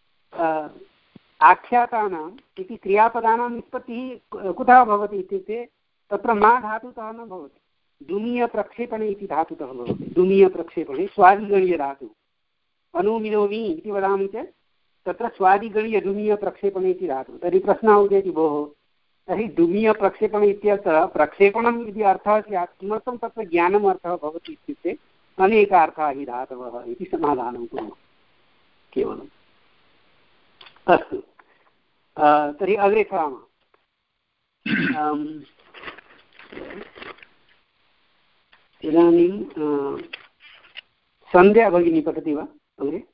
A: आख्यातानाम् इति क्रियापदानां निष्पत्तिः कुतः भवति इत्युक्ते तत्र मा धातुतः न भवति दुमीयप्रक्षेपणे इति धातुतः भवति दुमीयप्रक्षेपणे स्वादिगणीयधातुः अनुमिनोमि इति वदामि चेत् तत्र स्वादिगणीयदुमीयप्रक्षेपणे इति धातुः तर्हि प्रश्नः उदेति भोः तर्हि दुमीयप्रक्षेपण इत्यत्र प्रक्षेपणम् इति अर्थः स्यात् किमर्थं तत्र ज्ञानम् अर्थः भवति इत्युक्ते अनेकार्थाः हि धातवः इति समाधानं कुर्मः केवलम् अस्तु तर्हि अग्रे सरामः इदानीं सन्ध्या भगिनी पठति वा अग्रे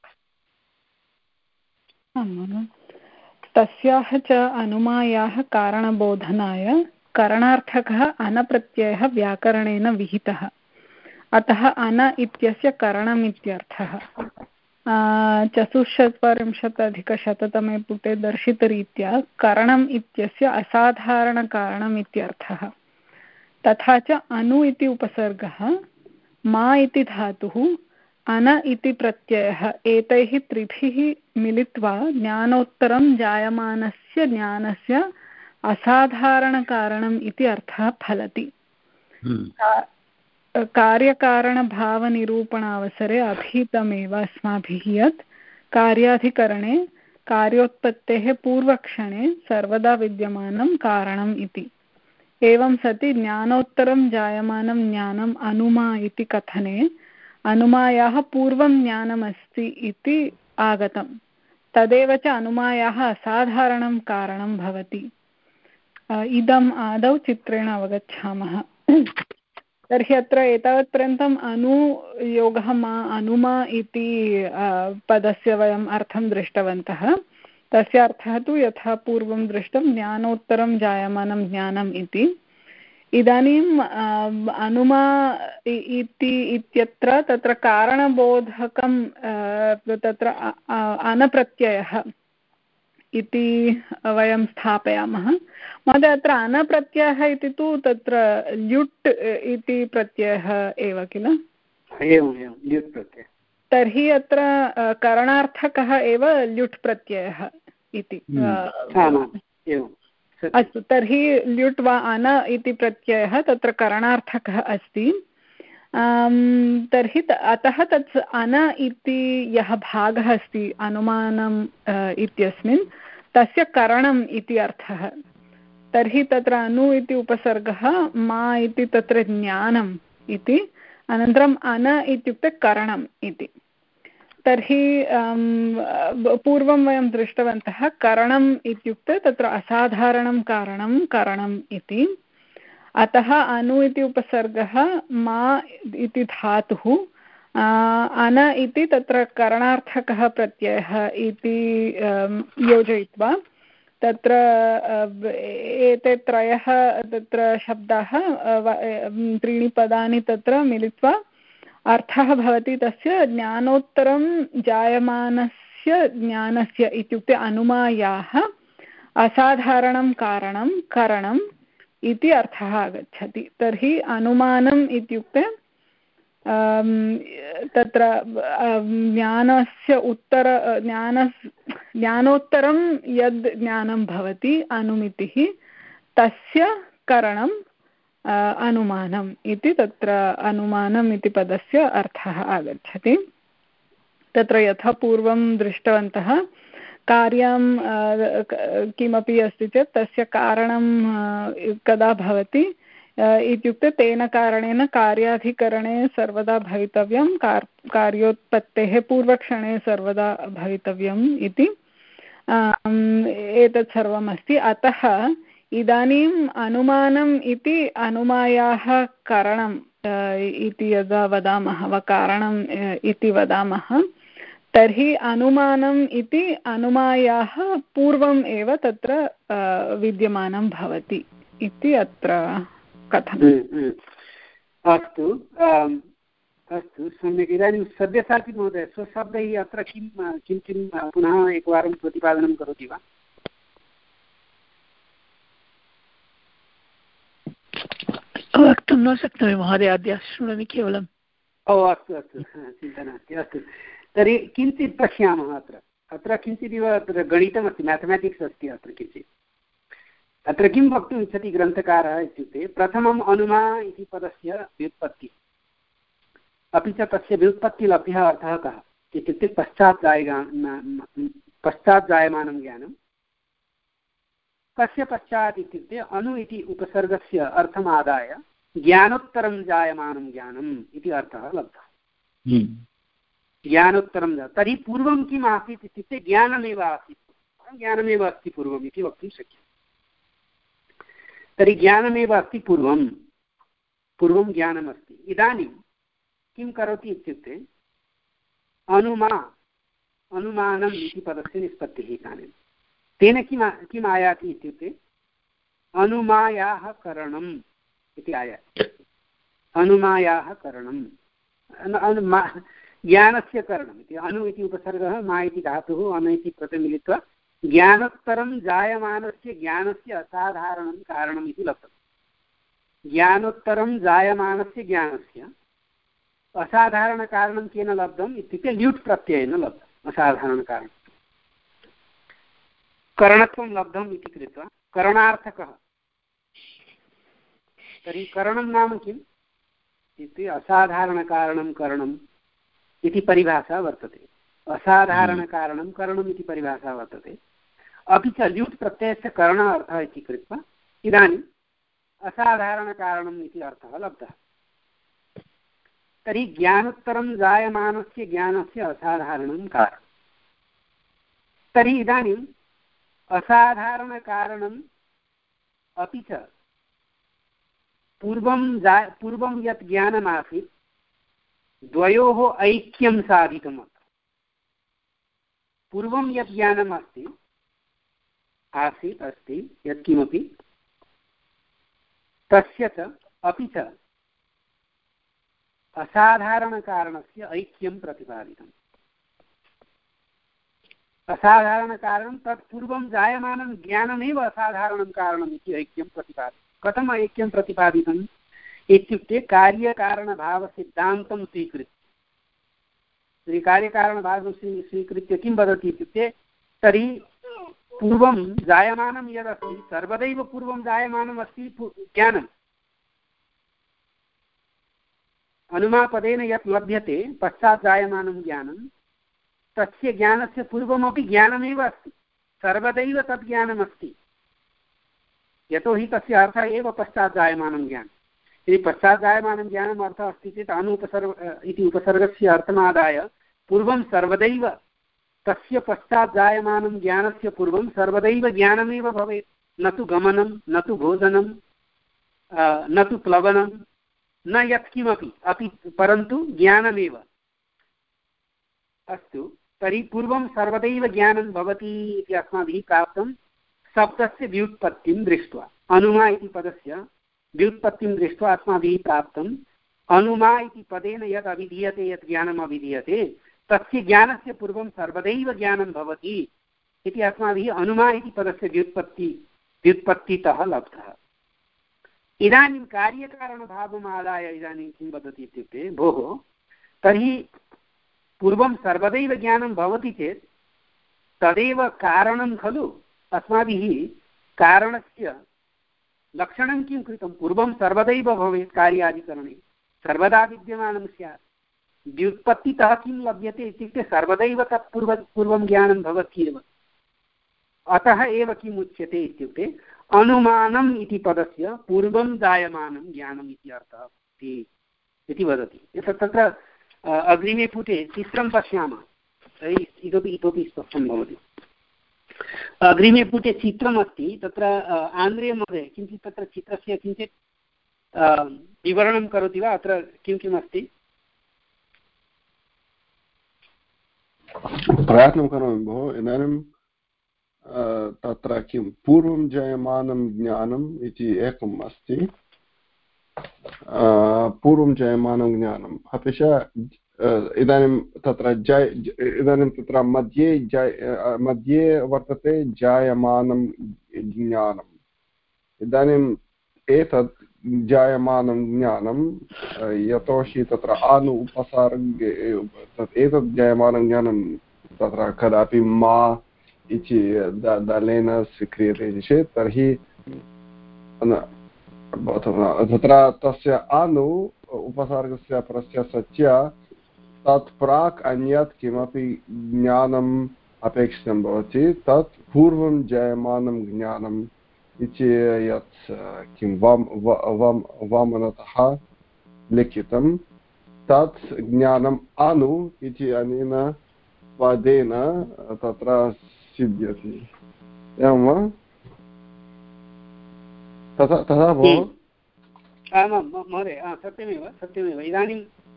E: तस्याः च अनुमायाः कारणबोधनाय करणार्थकः अनप्रत्ययः व्याकरणेन विहितः अतः अन इत्यस्य करणमित्यर्थः चतुश्चत्वारिंशदधिकशततमे पुटे दर्शितरीत्या करणम् इत्यस्य असाधारणकारणम् इत्यर्थः तथा च अनु इति उपसर्गः मा इति धातुः अन इति प्रत्ययः एतैः त्रिभिः मिलित्वा ज्ञानोत्तरं जायमानस्य ज्ञानस्य असाधारणकारणम् इति अर्थः फलति कार्यकारणभावनिरूपणावसरे अधीतमेव अस्माभिः यत् कार्याधिकरणे कार्योत्पत्तेः पूर्वक्षणे सर्वदा विद्यमानं कारणम् इति एवं सति ज्ञानोत्तरं जायमानं ज्ञानम् अनुमा इति कथने अनुमायाः पूर्वं ज्ञानमस्ति इति आगतं तदेव च अनुमायाः असाधारणं कारणं भवति इदम् आदौ चित्रेण अवगच्छामः तर्हि अत्र एतावत्पर्यन्तम् अनुयोगः मा अनुमा इति पदस्य वयम् अर्थं दृष्टवन्तः तस्य अर्थः तु यथा पूर्वं दृष्टं ज्ञानोत्तरं जायमानं ज्ञानम् इति इदानीम् अनुमा इति इत्यत्र तत्र कारणबोधकं तत्र अनप्रत्ययः इति वयं स्थापयामः महोदय अत्र अनप्रत्ययः इति तु तत्र ल्युट् इति प्रत्ययः एव किल
A: एवम् एवं ल्युट् प्रत्ययः
E: तर्हि अत्र करणार्थकः एव ल्युट् प्रत्ययः इति।
A: अस्तु,
E: तर्हि ल्युट् वा अन इति प्रत्ययः तत्र करणार्थकः अस्ति। तर्हि अतः तत् अन इति यः भागः अस्ति अनुमानम् इत्यस्मिन् तस्य करणम् इति अर्थः। तर्हि तत्र अनु इति उपसर्गः, मा इति तत्र ज्ञानम् इति, अनन्तरम् अन इत्युक्ते करणम् इति। तर्हि पूर्वं वयं दृष्टवन्तः करणम् इत्युक्ते तत्र असाधारणं कारणं करणम् इति। अतः अनु इति उपसर्गः, मा इति धातुः, अन इति तत्र करणार्थकः प्रत्ययः इति योजयित्वा तत्र एते त्रयः तत्र शब्दाः त्रीणि पदानि तत्र मिलित्वा अर्थः भवति तस्य ज्ञानोत्तरं जायमानस्य ज्ञानस्य इत्युक्ते अनुमायाः असाधारणं कारणं करणम् इति अर्थः आगच्छति। तर्हि अनुमानम् इत्युक्ते तत्र ज्ञानस्य उत्तर ज्ञान ज्ञानोत्तरं यद् ज्ञानं भवति अनुमितिः तस्य करणम् अनुमानम् इति तत्र अनुमानम् इति पदस्य अर्थः आगच्छति। तत्र यथा पूर्वं दृष्टवन्तः कार्यं किमपि अस्ति चेत् तस्य कारणं कदा भवति इत्युक्ते तेन कारणेन कार्याधिकरणे सर्वदा भवितव्यं, कार् कार्योत्पत्तेः पूर्वक्षणे सर्वदा भवितव्यम् इति एतत् सर्वम् अस्ति। अतः इदानीम् अनुमानम् इति अनुमायाः करणम् इति यदा वदामः वा कारणम् इति वदामः तर्हि अनुमानम् इति अनुमायाः पूर्वम् एव तत्र विद्यमानं भवति इति अत्र कथनम्।
A: अस्तु अस्तु, सम्यक्। इदानीं सब्यसाचि महोदय स्वशब्दैः अत्र किं किं किं पुनः एकवारं प्रतिपादनं करोति वा?
D: वक्तुं न शक्नोमि महोदय, अद्य शृणोमि केवलम्।
A: ओ अस्तु अस्तु, चिन्ता नास्ति। अस्तु, तर्हि किञ्चित् पश्यामः। अत्र अत्र किञ्चिदिव अत्र गणितमस्ति, मेथमेटिक्स् अस्ति अत्र किञ्चित्। अत्र किं वक्तुम् इच्छति ग्रन्थकारः इत्युक्ते प्रथमम् अनुमा इति पदस्य व्युत्पत्तिः, अपि च तस्य व्युत्पत्तिलभ्यः अर्थः कः इत्युक्ते पश्चात् जायगा पश्चात् जायमानं ज्ञानं। कस्य पश्चात् इत्युक्ते अनु इति उपसर्गस्य अर्थमादाय ज्ञानोत्तरं जायमानं ज्ञानम् इति अर्थः लब्धः। ज्ञानोत्तरं जा तर्हि पूर्वं किम् आसीत् इत्युक्ते ज्ञानमेव आसीत्, ज्ञानमेव अस्ति पूर्वम् इति वक्तुं शक्यते। तर्हि ज्ञानमेव अस्ति पूर्वं, पूर्वं ज्ञानमस्ति। इदानीं किं करोति इत्युक्ते अनुमा अनुमानम् इति पदस्य निष्पत्तिः इदानीं तेन किम् किम् आयाति इत्युक्ते अनुमायाः करणम् इति आयाति। अनुमायाः करणम्, ज्ञानस्य करणम् इति। अनु इति उपसर्गः, मा इति धातुः, अनु इति प्रत्ययं मिलित्वा ज्ञानोत्तरं जायमानस्य ज्ञानस्य असाधारणं कारणम् इति लब्धम्। ज्ञानोत्तरं जायमानस्य ज्ञानस्य असाधारणकारणं केन लब्धम् इत्युक्ते ल्युट् प्रत्ययेन लब्धम्। असाधारणकारणं करणत्वं लब्धम् इति कृत्वा करणार्थकः। तर्हि करणं नाम किम् इत्युक्ते असाधारणकारणं करणम् इति परिभाषा वर्तते। असाधारणकारणं करणम् इति परिभाषा वर्तते। अपि च ल्युट् प्रत्ययस्य करणार्थः इति कृत्वा इदानीम् असाधारणकारणम् इति अर्थः लब्धः। तर्हि ज्ञानोत्तरं जायमानस्य ज्ञानस्य असाधारणं कारणं। तर्हि इदानीम् असाधारणकारणम् अपि च पूर्वं जा पूर्वं यत् ज्ञानमासीत् द्वयोः ऐक्यं साधितम्। पूर्वं यत् ज्ञानम् अस्ति आसीत् अस्ति यत्किमपि तस्य च अपि च असाधारणकारणस्य ऐक्यं प्रतिपादितम्। असाधारणकारणं तत् पूर्वं जायमानं ज्ञानमेव असाधारणं कारणम् इति ऐक्यं प्रतिपादितं। कथम् ऐक्यं प्रतिपादितम् इत्युक्ते कार्यकारणभावसिद्धान्तं स्वीकृत्य। तर्हि कार्यकारणभावं स्वीकृत्य किं वदति इत्युक्ते तर्हि पूर्वं जायमानं यदस्ति सर्वदैव पूर्वं जायमानम् अस्ति ज्ञानम्। अनुमापदेन यत् लभ्यते पश्चात् जायमानं ज्ञानं तस्य ज्ञानस्य पूर्वमपि ज्ञानमेव अस्ति, सर्वदैव तत् ज्ञानमस्ति। यतोहि तस्य अर्थः एव पश्चात् जायमानं ज्ञानं। यदि पश्चात् जायमानं ज्ञानम् अर्थः अस्ति चेत् अनुपसर्ग इति उपसर्गस्य अर्थमादाय पूर्वं सर्वदैव तस्य पश्चात् जायमानं ज्ञानस्य पूर्वं सर्वदैव ज्ञानमेव भवेत्, न तु गमनं, न तु भोजनं, न तु प्लवनं, न यत्किमपि, अपि परन्तु ज्ञानमेव। अस्तु, तर्हि पूर्वं सर्वदैव ज्ञानं भवति इति अस्माभिः प्राप्तं शब्दस्य व्युत्पत्तिं दृष्ट्वा। अनुमा इति पदस्य व्युत्पत्तिं दृष्ट्वा अस्माभिः प्राप्तम् अनुमा इति पदेन यद् अभिधीयते, यत् ज्ञानम् अभिधीयते तस्य ज्ञानस्य पूर्वं सर्वदैव ज्ञानं भवति इति अस्माभिः अनुमा इति पदस्य व्युत्पत्ति व्युत्पत्तितः लब्धः। इदानीं कार्यकारणभावम् आदाय इदानीं किं वदति इत्युक्ते, भोः तर्हि पूर्वं सर्वदैव ज्ञानं भवति चेत् तदेव कारणं खलु। अस्माभिः कारणस्य लक्षणं किं कृतं, पूर्वं सर्वदैव भवेत्, कार्यादिकरणे सर्वदा विद्यमानं स्यात्। व्युत्पत्तितः किं लभ्यते इत्युक्ते सर्वदैव तत् पूर्व पूर्वं ज्ञानं भवत्येव। अतः एव किम् उच्यते इत्युक्ते अनुमानम् इति पदस्य पूर्वं जायमानं ज्ञानम् इति अर्थः अस्ति इति वदति। तत्र अग्रिमे पुटे चित्रं पश्यामः तर्हि इतोपि इतोपि स्पष्टं भवति। अग्रिमे पुटे चित्रमस्ति, तत्र आन्द्रे महोदय किञ्चित् तत्र चित्रस्य किञ्चित् विवरणं करोति वा, अत्र किं किम् अस्ति?
B: प्रयत्नं करोमि भोः। इदानीं तत्र किं पूर्वं जायमानं ज्ञानम् इति एकम् अस्ति, पूर्वं जायमानं ज्ञानम्, अपि च इदानीं तत्र जय इदानीं तत्र मध्ये जय मध्ये वर्तते जायमानं ज्ञानम्। इदानीम् एतत् जायमानं ज्ञानं यतोहि तत्र आनु उपसर्गे एतत् जायमानं ज्ञानं तत्र कदापि मा इति दलेन स्वीक्रियते चेत् तर्हि तत्र तस्य आनु उपसर्गस्य परस्य सत्य तत् प्राक् अन्यत् किमपि ज्ञानम् अपेक्षितं भवति, तत् पूर्वं जायमानं ज्ञानम् इति यत् किं वाम वाम वामनतः लिखितं तत् ज्ञानम् अनु इति अनेन पदेन तत्र सिद्ध्यति। एवं वा? तथा तथा भोः?
A: आमां महोदय, सत्यमेव सत्यमेव। इदानीं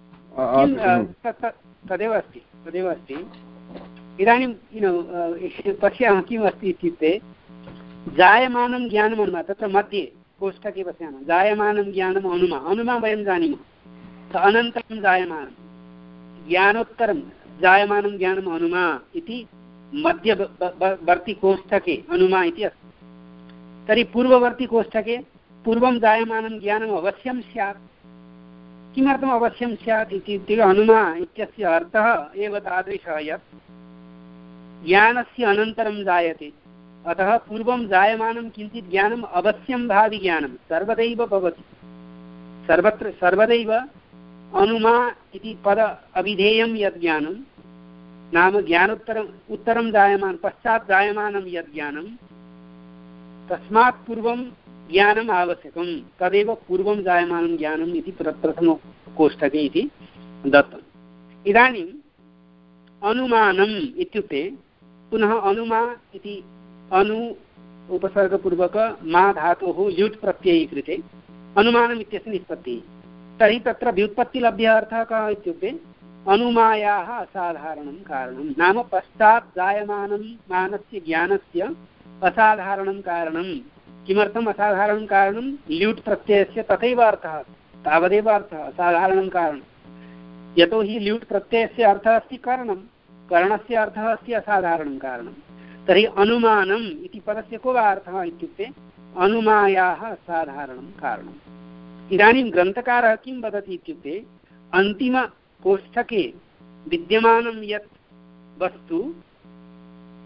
A: तदेव अस्ति तदेव अस्ति इदानीं पश्यामः किम् अस्ति इत्युक्ते जायमानं ज्ञानम् अनुमा, तत्र मध्ये कोष्ठके पश्यामः जायमानं ज्ञानम् अनुमा। अनुमा वयं जानीमः, अनन्तरं जायमानं ज्ञानोत्तरं जायमानं ज्ञानम् अनुमा इति मध्यवर्ति कोष्ठके अनुमा इति अस्ति। तर्हि पूर्ववर्ति कोष्ठके पूर्वं जायमानं ज्ञानम् अवश्यं स्यात्। किमर्थम् अवश्यं स्यात् इत्युक्ते अनुमा इत्यस्य अर्थः एव तादृशः यत् ज्ञानस्य अनन्तरं जायते, अतः पूर्वं जायमानं किञ्चित् ज्ञानम् अवश्यं भावि ज्ञानं सर्वदैव भवति। सर्वत्र सर्वदैव अनुमा इति पद अभिधेयं यद् ज्ञानं नाम ज्ञानोत्तरम् उत्तरं जायमानं पश्चात् जायमानं यद् ज्ञानं तस्मात् पूर्वं ज्ञानम् आवश्यकं, तदेव पूर्वं जायमानं ज्ञानम् इति प्रथमकोष्ठके इति दत्तम्। इदानीम् अनुमानम् इत्युक्ते पुनः अनुमा इति अनु उपसर्गपूर्वक मा धातोः ल्युट् प्रत्यये कृते अनुमानम् इत्यस्य निष्पत्तिः। तर्हि तत्र व्युत्पत्तिलभ्यः अर्थः कः इत्युक्ते अनुमायाः असाधारणं कारणं, नाम पश्चात् जायमानं मानस्य ज्ञानस्य असाधारणं कारणं। किमर्थम् असाधारणं कारणं? ल्युट् प्रत्ययस्य तथैव अर्थः, तावदेव अर्थः असाधारणं कारणं। यतोहि ल्युट् प्रत्ययस्य अर्थः अस्ति करणं, करणस्य अर्थः अस्ति असाधारणं कारणं। तर्हि अनुमानम् इति पदस्य को वा अर्थः इत्युक्ते अनुमायाः असाधारणं कारणम्। इदानीं ग्रन्थकारः किं वदति इत्युक्ते अन्तिम कोष्ठके विद्यमानं यत् वस्तु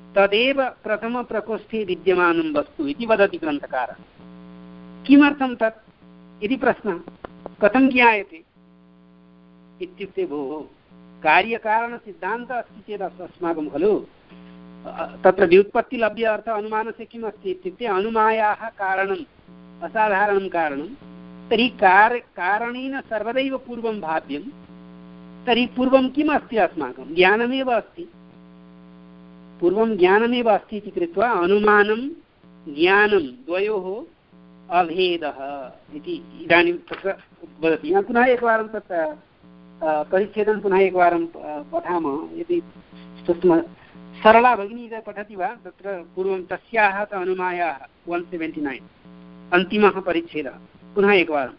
A: तदेव प्रथमप्रकोष्ठे विद्यमानं वस्तु इति वदति ग्रन्थकारः। किमर्थं तत् इति प्रश्नः। कथं ज्ञायते इत्युक्ते भोः कार्यकारणसिद्धान्तः अस्ति चेत् अस्माकं खलु तत्र व्युत्पत्तिलभ्य अर्थ अनुमानस्य किम् अस्ति इत्युक्ते अनुमायाः कारणम् असाधारणं कारणं। तर्हि कार कारणेन सर्वदैव पूर्वं भाव्यं। तर्हि पूर्वं किम् अस्ति अस्माकं ज्ञानमेव अस्ति। पूर्वं ज्ञानमेव अस्ति इति कृत्वा अनुमानं ज्ञानं द्वयोः अभेदः इति इदानीं तत्र वदति। पुनः एकवारं तत् परिच्छेदं पुनः एकवारं पठामः यदि सरला भगिनी इदं पठति वा? तत्र पूर्वं तस्याः त अनुमायाः वन् सेवेण्टि नैन् अन्तिमः परिच्छेदः पुनः एकवारम्।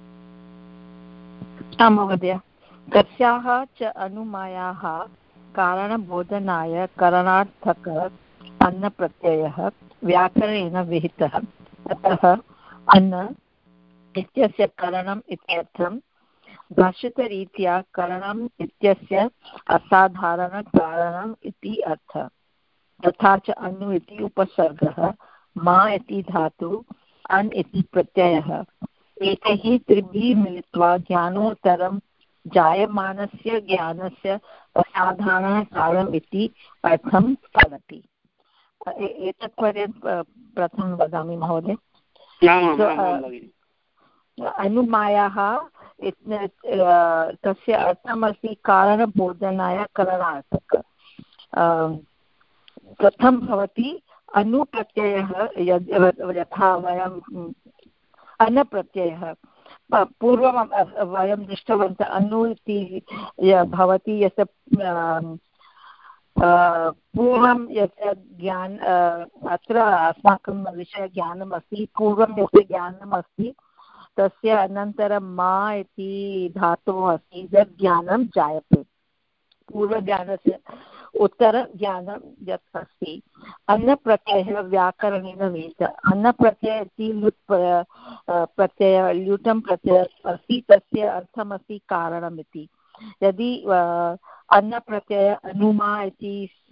G: आं महोदय। तस्याः च अनुमायाः कारणबोधनाय करणार्थक अन्नप्रत्ययः व्याकरणेन विहितः। अतः अन्न इत्यस्य करणम् इत्यर्थं भाषितरीत्या करणम् इत्यस्य असाधारणकारणम् इति अर्थः। तथा च अनु इति उपसर्गः, मा इति धातु, अन् इति प्रत्ययः। एतैः त्रिभिः मिलित्वा ज्ञानोत्तरं जायमानस्य ज्ञानस्य असाधारणकारणम् इति अर्थं फलति। एतत् पर्यन्तं प्रथमं वदामि महोदय। अनुमायाः तस्य अर्थमस्ति कारणबोधनाय करणार्थक। कथं भवति अनुप्रत्ययः यथा वयम् अन्नप्रत्ययः पूर्वं वयं दृष्टवन्तः। अनु इति भवति यस्य पूर्वं यस्य ज्ञान अत्र अस्माकं विषयज्ञानम् अस्ति। पूर्वं यस्य ज्ञानम् अस्ति तस्य अनन्तरं मा इति धातुः अस्ति। यत् ज्ञानं जायते पूर्वज्ञानस्य उत्तरज्ञानं यत् अस्ति। अन्नप्रत्ययः व्याकरणेन विहितः। अन्नप्रत्ययः इति लुट् प्रत्ययः ल्युटं प्रत्ययः अस्ति। तस्य अर्थमस्ति कारणम् इति। यदि अन्नप्रत्ययः अनुमा इति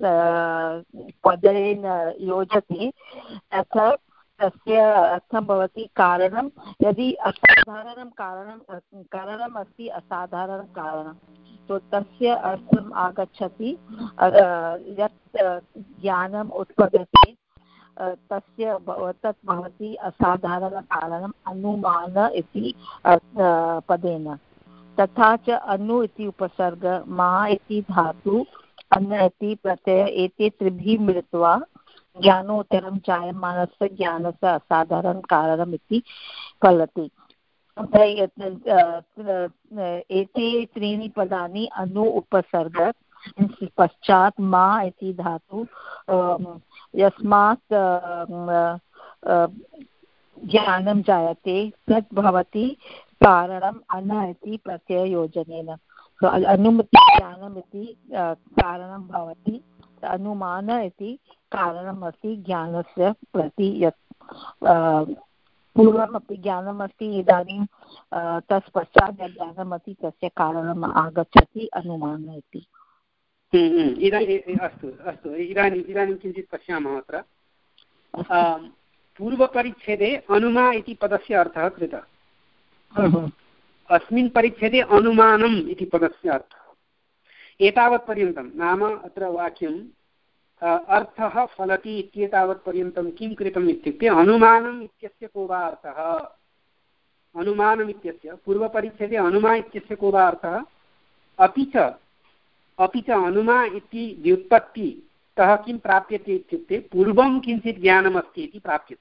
G: पदेन योजते तथा तस्य अर्थं भवति कारणं। यदि असाधारणं कारणं कारणम् अस्ति असाधारणं कारणं तो तस्य अर्थम् आगच्छति यत् ज्ञानम् उत्पद्यते तस्य तत् भवति असाधारणकारणम् अनुमान इति पदेन। तथा च अनु इति उपसर्ग, मा इति धातु, अन्न इति प्रत्यय, एते त्रिभिः मिलित्वा ज्ञानोत्तरं जायमानस्य ज्ञानस्य असाधारणं कारणम् इति फलति। एते त्रीणि पदानि अनु उपसर्ग पश्चात् मा इति धातु यस्मात् ज्ञानं जायते तत् भवति कारणम् अन्न इति प्रत्यययोजनेन। अनुमति ज्ञानम् इति कारणं भवति। अनुमान इति कारणम् अस्ति ज्ञानस्य प्रति यत् पूर्वमपि ज्ञानम् अस्ति इदानीं तत् पश्चात् यत् ज्ञानम् अस्ति तस्य कारणम् आगच्छति अनुमान इति।
A: अस्तु अस्तु इदानीम् इदानीं किञ्चित् पश्यामः। अत्र पूर्वपरिच्छेदे अनुमा इति पदस्य अर्थः कृतः। अस्मिन् परिच्छेदे अनुमानम् इति पदस्य अर्थः। एतावत्पर्यन्तं नाम अत्र वाक्यं अर्थः फलति इत्येतावत्पर्यन्तं किं कृतम् इत्युक्ते अनुमानम् इत्यस्य को वा अर्थः। अनुमानम् इत्यस्य पूर्वपरिच्छेदे अनुमा इत्यस्य को वा अर्थः। अपि च अपि च अनुमा इति व्युत्पत्तितः किं प्राप्यते इत्युक्ते पूर्वं किञ्चित् ज्ञानमस्ति इति प्राप्यते।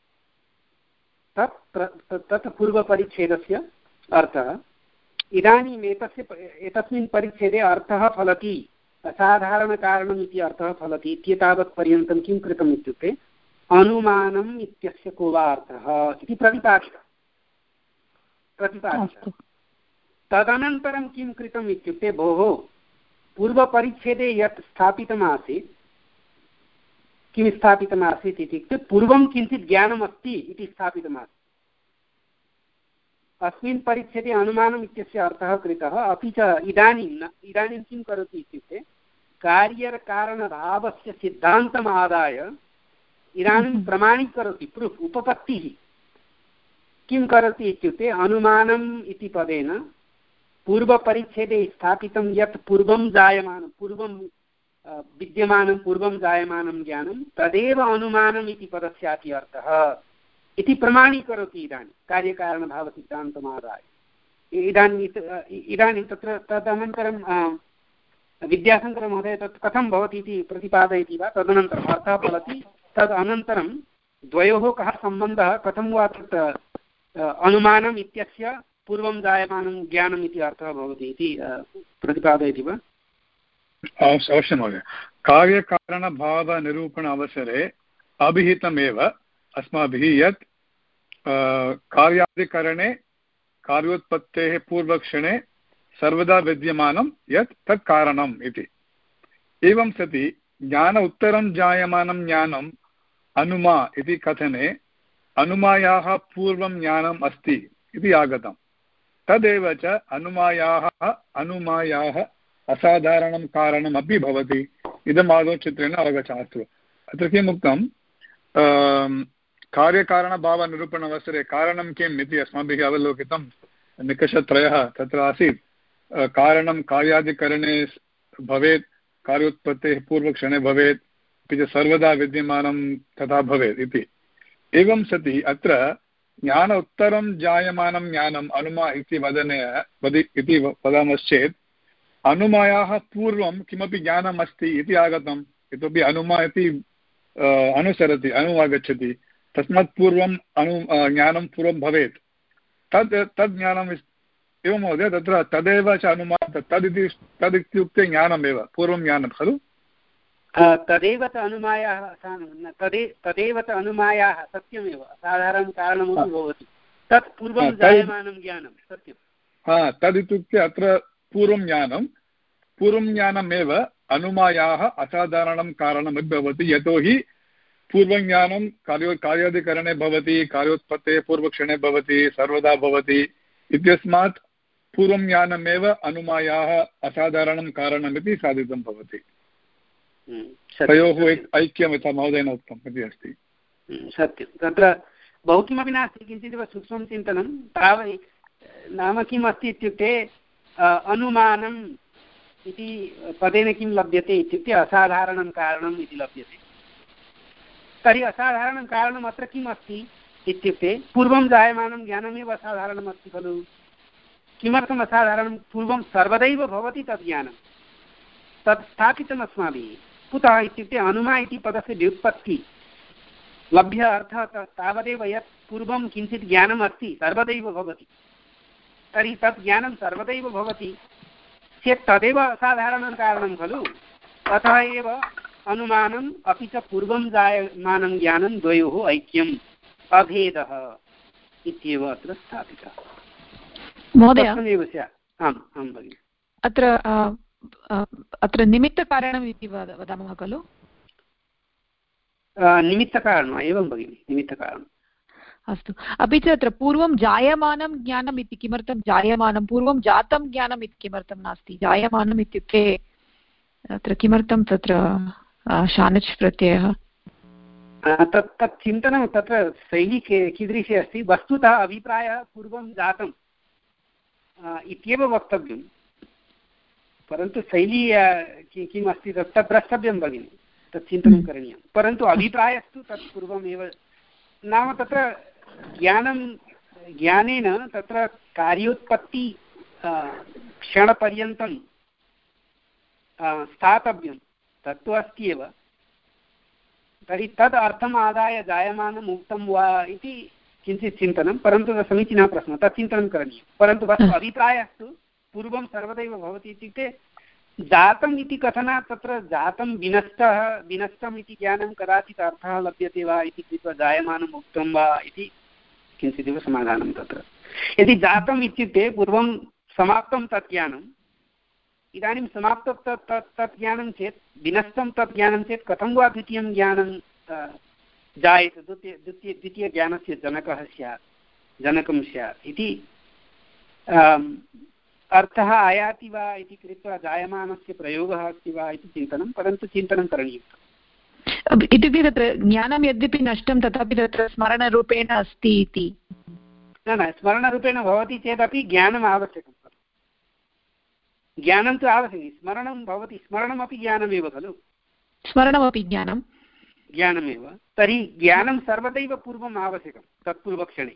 A: तत् तत् पूर्वपरिच्छेदस्य अर्थः। इदानीम् एतस्य एतस्मिन् परिच्छेदे अर्थः फलति असाधारणकारणम् इति अर्थः फलति इत्येतावत्पर्यन्तं किं कृतम् इत्युक्ते अनुमानम् इत्यस्य को वा अर्थः इति प्रतिपादितः प्रतिपादितः तदनन्तरं किं कृतम् इत्युक्ते भोः पूर्वपरिच्छेदे यत् स्थापितमासीत् किं स्थापितमासीत् इत्युक्ते पूर्वं किञ्चित् ज्ञानमस्ति इति स्थापितमासीत्। अस्मिन् परिच्छेदे अनुमानम् इत्यस्य अर्थः कृतः। अपि च इदानीं इदानीं किं करोति इत्युक्ते कार्यकारणभावस्य सिद्धान्तम् आदाय इदानीं प्रमाणीकरोति प्रूफ् उपपत्तिः किं करोति इत्युक्ते अनुमानम् इति पदेन पूर्वपरिच्छेदे स्थापितं यत् पूर्वं जायमानं पूर्वं विद्यमानं पूर्वं जायमानं ज्ञानं तदेव अनुमानम् इति पदस्यापि अर्थः इति प्रमाणीकरोति इदानीं कार्यकारणभावसिद्धान्तमादाय। इदानीं इदानीं तत्र तदनन्तरं विद्याशङ्करमहोदय तत् कथं भवति इति प्रतिपादयति वा? तदनन्तरम् अर्थः फलति तद् अनन्तरं द्वयोः कः सम्बन्धः कथं वा तत् अनुमानम् इत्यस्य पूर्वं जायमानं ज्ञानम् इति अर्थः भवति इति प्रतिपादयति वा?
C: अवश्यं महोदय। कार्यकारणभावनिरूपण अवसरे अभिहितमेव अस्माभिः यत् कार्यादिकरणे कार्योत्पत्तेः पूर्वक्षणे सर्वदा विद्यमानं यत् तत् कारणम् इति। एवं सति ज्ञान उत्तरं जायमानं ज्ञानम् अनुमा इति कथने अनुमायाः पूर्वं ज्ञानम् अस्ति इति आगतं। तदेव च अनुमायाः अनुमायाः असाधारणं कारणमपि भवति। इदम् आदौ चित्रेण अवगच्छामस्तु। अत्र किम् उक्तं कार्यकारणभावनिरूपणावसरे कारणं किम् इति अस्माभिः अवलोकितं। निकषत्रयः तत्र आसीत्। कारणं कार्यादिकरणे भवेत्, कार्योत्पत्तेः पूर्वक्षणे भवेत्, अपि च सर्वदा विद्यमानं तथा भवेत् इति। एवं सति अत्र ज्ञान उत्तरं जायमानं ज्ञानम् अनुमा इति वदने वदि इति वदामश्चेत् अनुमायाः पूर्वं किमपि ज्ञानम् अस्ति इति आगतम्। इतोपि अनुमा इति अनुसरति अनुगच्छति, तस्मात् पूर्वम् अनु ज्ञानं पूर्वं भवेत्। तद् तद् ज्ञानम् एवं महोदय तत्र तदेव च अनुमा तदिति तदित्युक्ते ज्ञानमेव पूर्वं ज्ञानं खलु।
A: तदेव च अनुमायाः तदे तदेव च अनुमायाः सत्यमेव असाधारणं कारणमपि भवति। तत् पूर्वं जायमानं ज्ञानं सत्यं।
C: हा तदित्युक्ते अत्र पूर्वं ज्ञानं पूर्वं ज्ञानमेव अनुमायाः असाधारणं कारणमपि भवति। यतोहि पूर्वं ज्ञानं कार्यो कार्यादिकरणे भवति, कार्योत्पत्तेः पूर्वक्षणे भवति, सर्वदा भवति इत्यस्मात् पूर्वं ज्ञानमेव अनुमायाः असाधारणं कारणमिति साधितं भवति। तयोः ऐक्यं यथा महोदयेन उक्तम् इति अस्ति।
A: सत्यं। तत्र बहु किमपि नास्ति, किञ्चिदेव सूक्ष्मं चिन्तनं। तावत् नाम किम् अस्ति इत्युक्ते अनुमानम् इति पदेन किं लभ्यते इत्युक्ते असाधारणं कारणम् इति लभ्यते। तर्हि असाधारणं कारणम् अत्र किम् अस्ति इत्युक्ते पूर्वं जायमानं ज्ञानमेव असाधारणम् अस्ति खलु। किमर्थम् असाधारणं? पूर्वं सर्वदैव भवति तद् ज्ञानं, तत् स्थापितम् अस्माभिः। कुतः इत्युक्ते अनुमा इति पदस्य व्युत्पत्ति लभ्य अर्थः तावदेव यत् पूर्वं किञ्चित् ज्ञानम् अस्ति सर्वदैव भवति। तर्हि तत् ज्ञानं सर्वदैव भवति चेत् तदेव असाधारणं कारणं खलु। अतः एव अनुमानम् अपि च पूर्वं जायमानं ज्ञानं द्वयोः ऐक्यम् अभेदः इत्येव अत्र स्थापितः।
D: महोदय
A: आम् आं भगिनि।
D: अत्र अत्र निमित्तकारणम् इति वदामः खलु।
A: निमित्तकारणम् एवं भगिनि, निमित्तकारणम्।
D: अस्तु। अपि च अत्र पूर्वं जायमानं ज्ञानम् इति किमर्थं जायमानं, पूर्वं जातं ज्ञानम् इति किमर्थं नास्ति? जायमानम् इत्युक्ते अत्र किमर्थं तत्र शानच् प्रत्ययः?
A: तत् तत् चिन्तनं तत्र शैली कीदृशी अस्ति। वस्तुतः अभिप्रायः पूर्वं जातम् इत्येव वक्तव्यं, परन्तु शैली किम् अस्ति तत् तत् द्रष्टव्यं भगिनि, तत् चिन्तनं करणीयं। परन्तु अभिप्रायस्तु तत् पूर्वमेव। नाम तत्र ज्ञानं ज्ञानेन तत्र कार्योत्पत्ति क्षणपर्यन्तं स्थातव्यं, तत्तु अस्ति एव। तर्हि तद् अर्थम् आदाय जायमानम् उक्तं वा इति किञ्चित् चिन्तनं, परन्तु समीचीनः प्रश्नः, तत् चिन्तनं करणीयं। परन्तु वस्तु अभिप्रायस्तु पूर्वं सर्वदैव भवति इत्युक्ते जातम् इति कथनात् तत्र जातं विनष्टः विनष्टम् इति ज्ञानं कदाचित् अर्थः लभ्यते वा इति कृत्वा जायमानम् उक्तं वा इति किञ्चिदेव समाधानं तत्र। यदि जातम् इत्युक्ते पूर्वं समाप्तं तत् ज्ञानम्, इदानीं समाप्तं तत् तत् तत् ज्ञानं चेत् विनष्टं तत् ज्ञानं चेत् कथं वा द्वितीयं ज्ञानं जायते, द्वितीय द्वितीय द्वितीयज्ञानस्य जनकः स्यात् जनकं स्यात् इति अर्थः आयाति वा इति कृत्वा जायमानस्य प्रयोगः अस्ति वा इति चिन्तनं परन्तु चिन्तनं करणीयम्
D: इत्युक्ते तत्र ज्ञानं यद्यपि नष्टं तथापि तत्र स्मरणरूपेण अस्ति इति
A: न न स्मरणरूपेण भवति चेदपि ज्ञानम् आवश्यकं ज्ञानं तु आवश्यकं स्मरणं भवति स्मरणमपि ज्ञानमेव खलु
D: स्मरणमपि ज्ञानं
A: ज्ञानमेव तर्हि ज्ञानं सर्वदैव पूर्वम् आवश्यकं तत्पूर्वक्षणे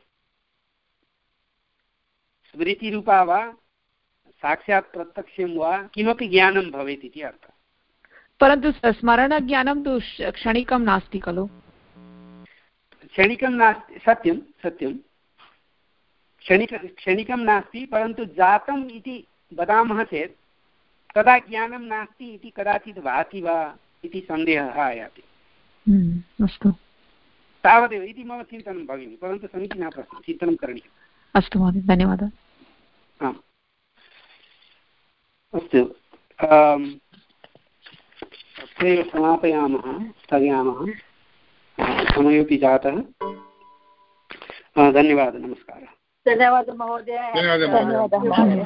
A: स्मृतिरूपा वा साक्षात् प्रत्यक्षं वा किमपि ज्ञानं भवेत् इति अर्थः
D: परन्तु स्मरणज्ञानं तु क्षणिकं नास्ति खलु
A: क्षणिकं नास्ति सत्यं सत्यं क्षणिक क्षणिकं नास्ति परन्तु जातम् इति वदामः चेत् तदा ज्ञानं नास्ति इति कदाचित् भाति वा इति सन्देहः आयाति
D: अस्तु
A: तावदेव इति मम चिन्तनं भगिनि परन्तु समीचीनः प्रश्नः चिन्तनं करणीयम्
D: अस्तु महोदय धन्यवादः
A: आम् अस्तु अत्रैव समापयामः स्थगयामः समयोपि जातः धन्यवादः नमस्कारः
G: धन्यवादः महोदय
C: धन्यवादः महोदय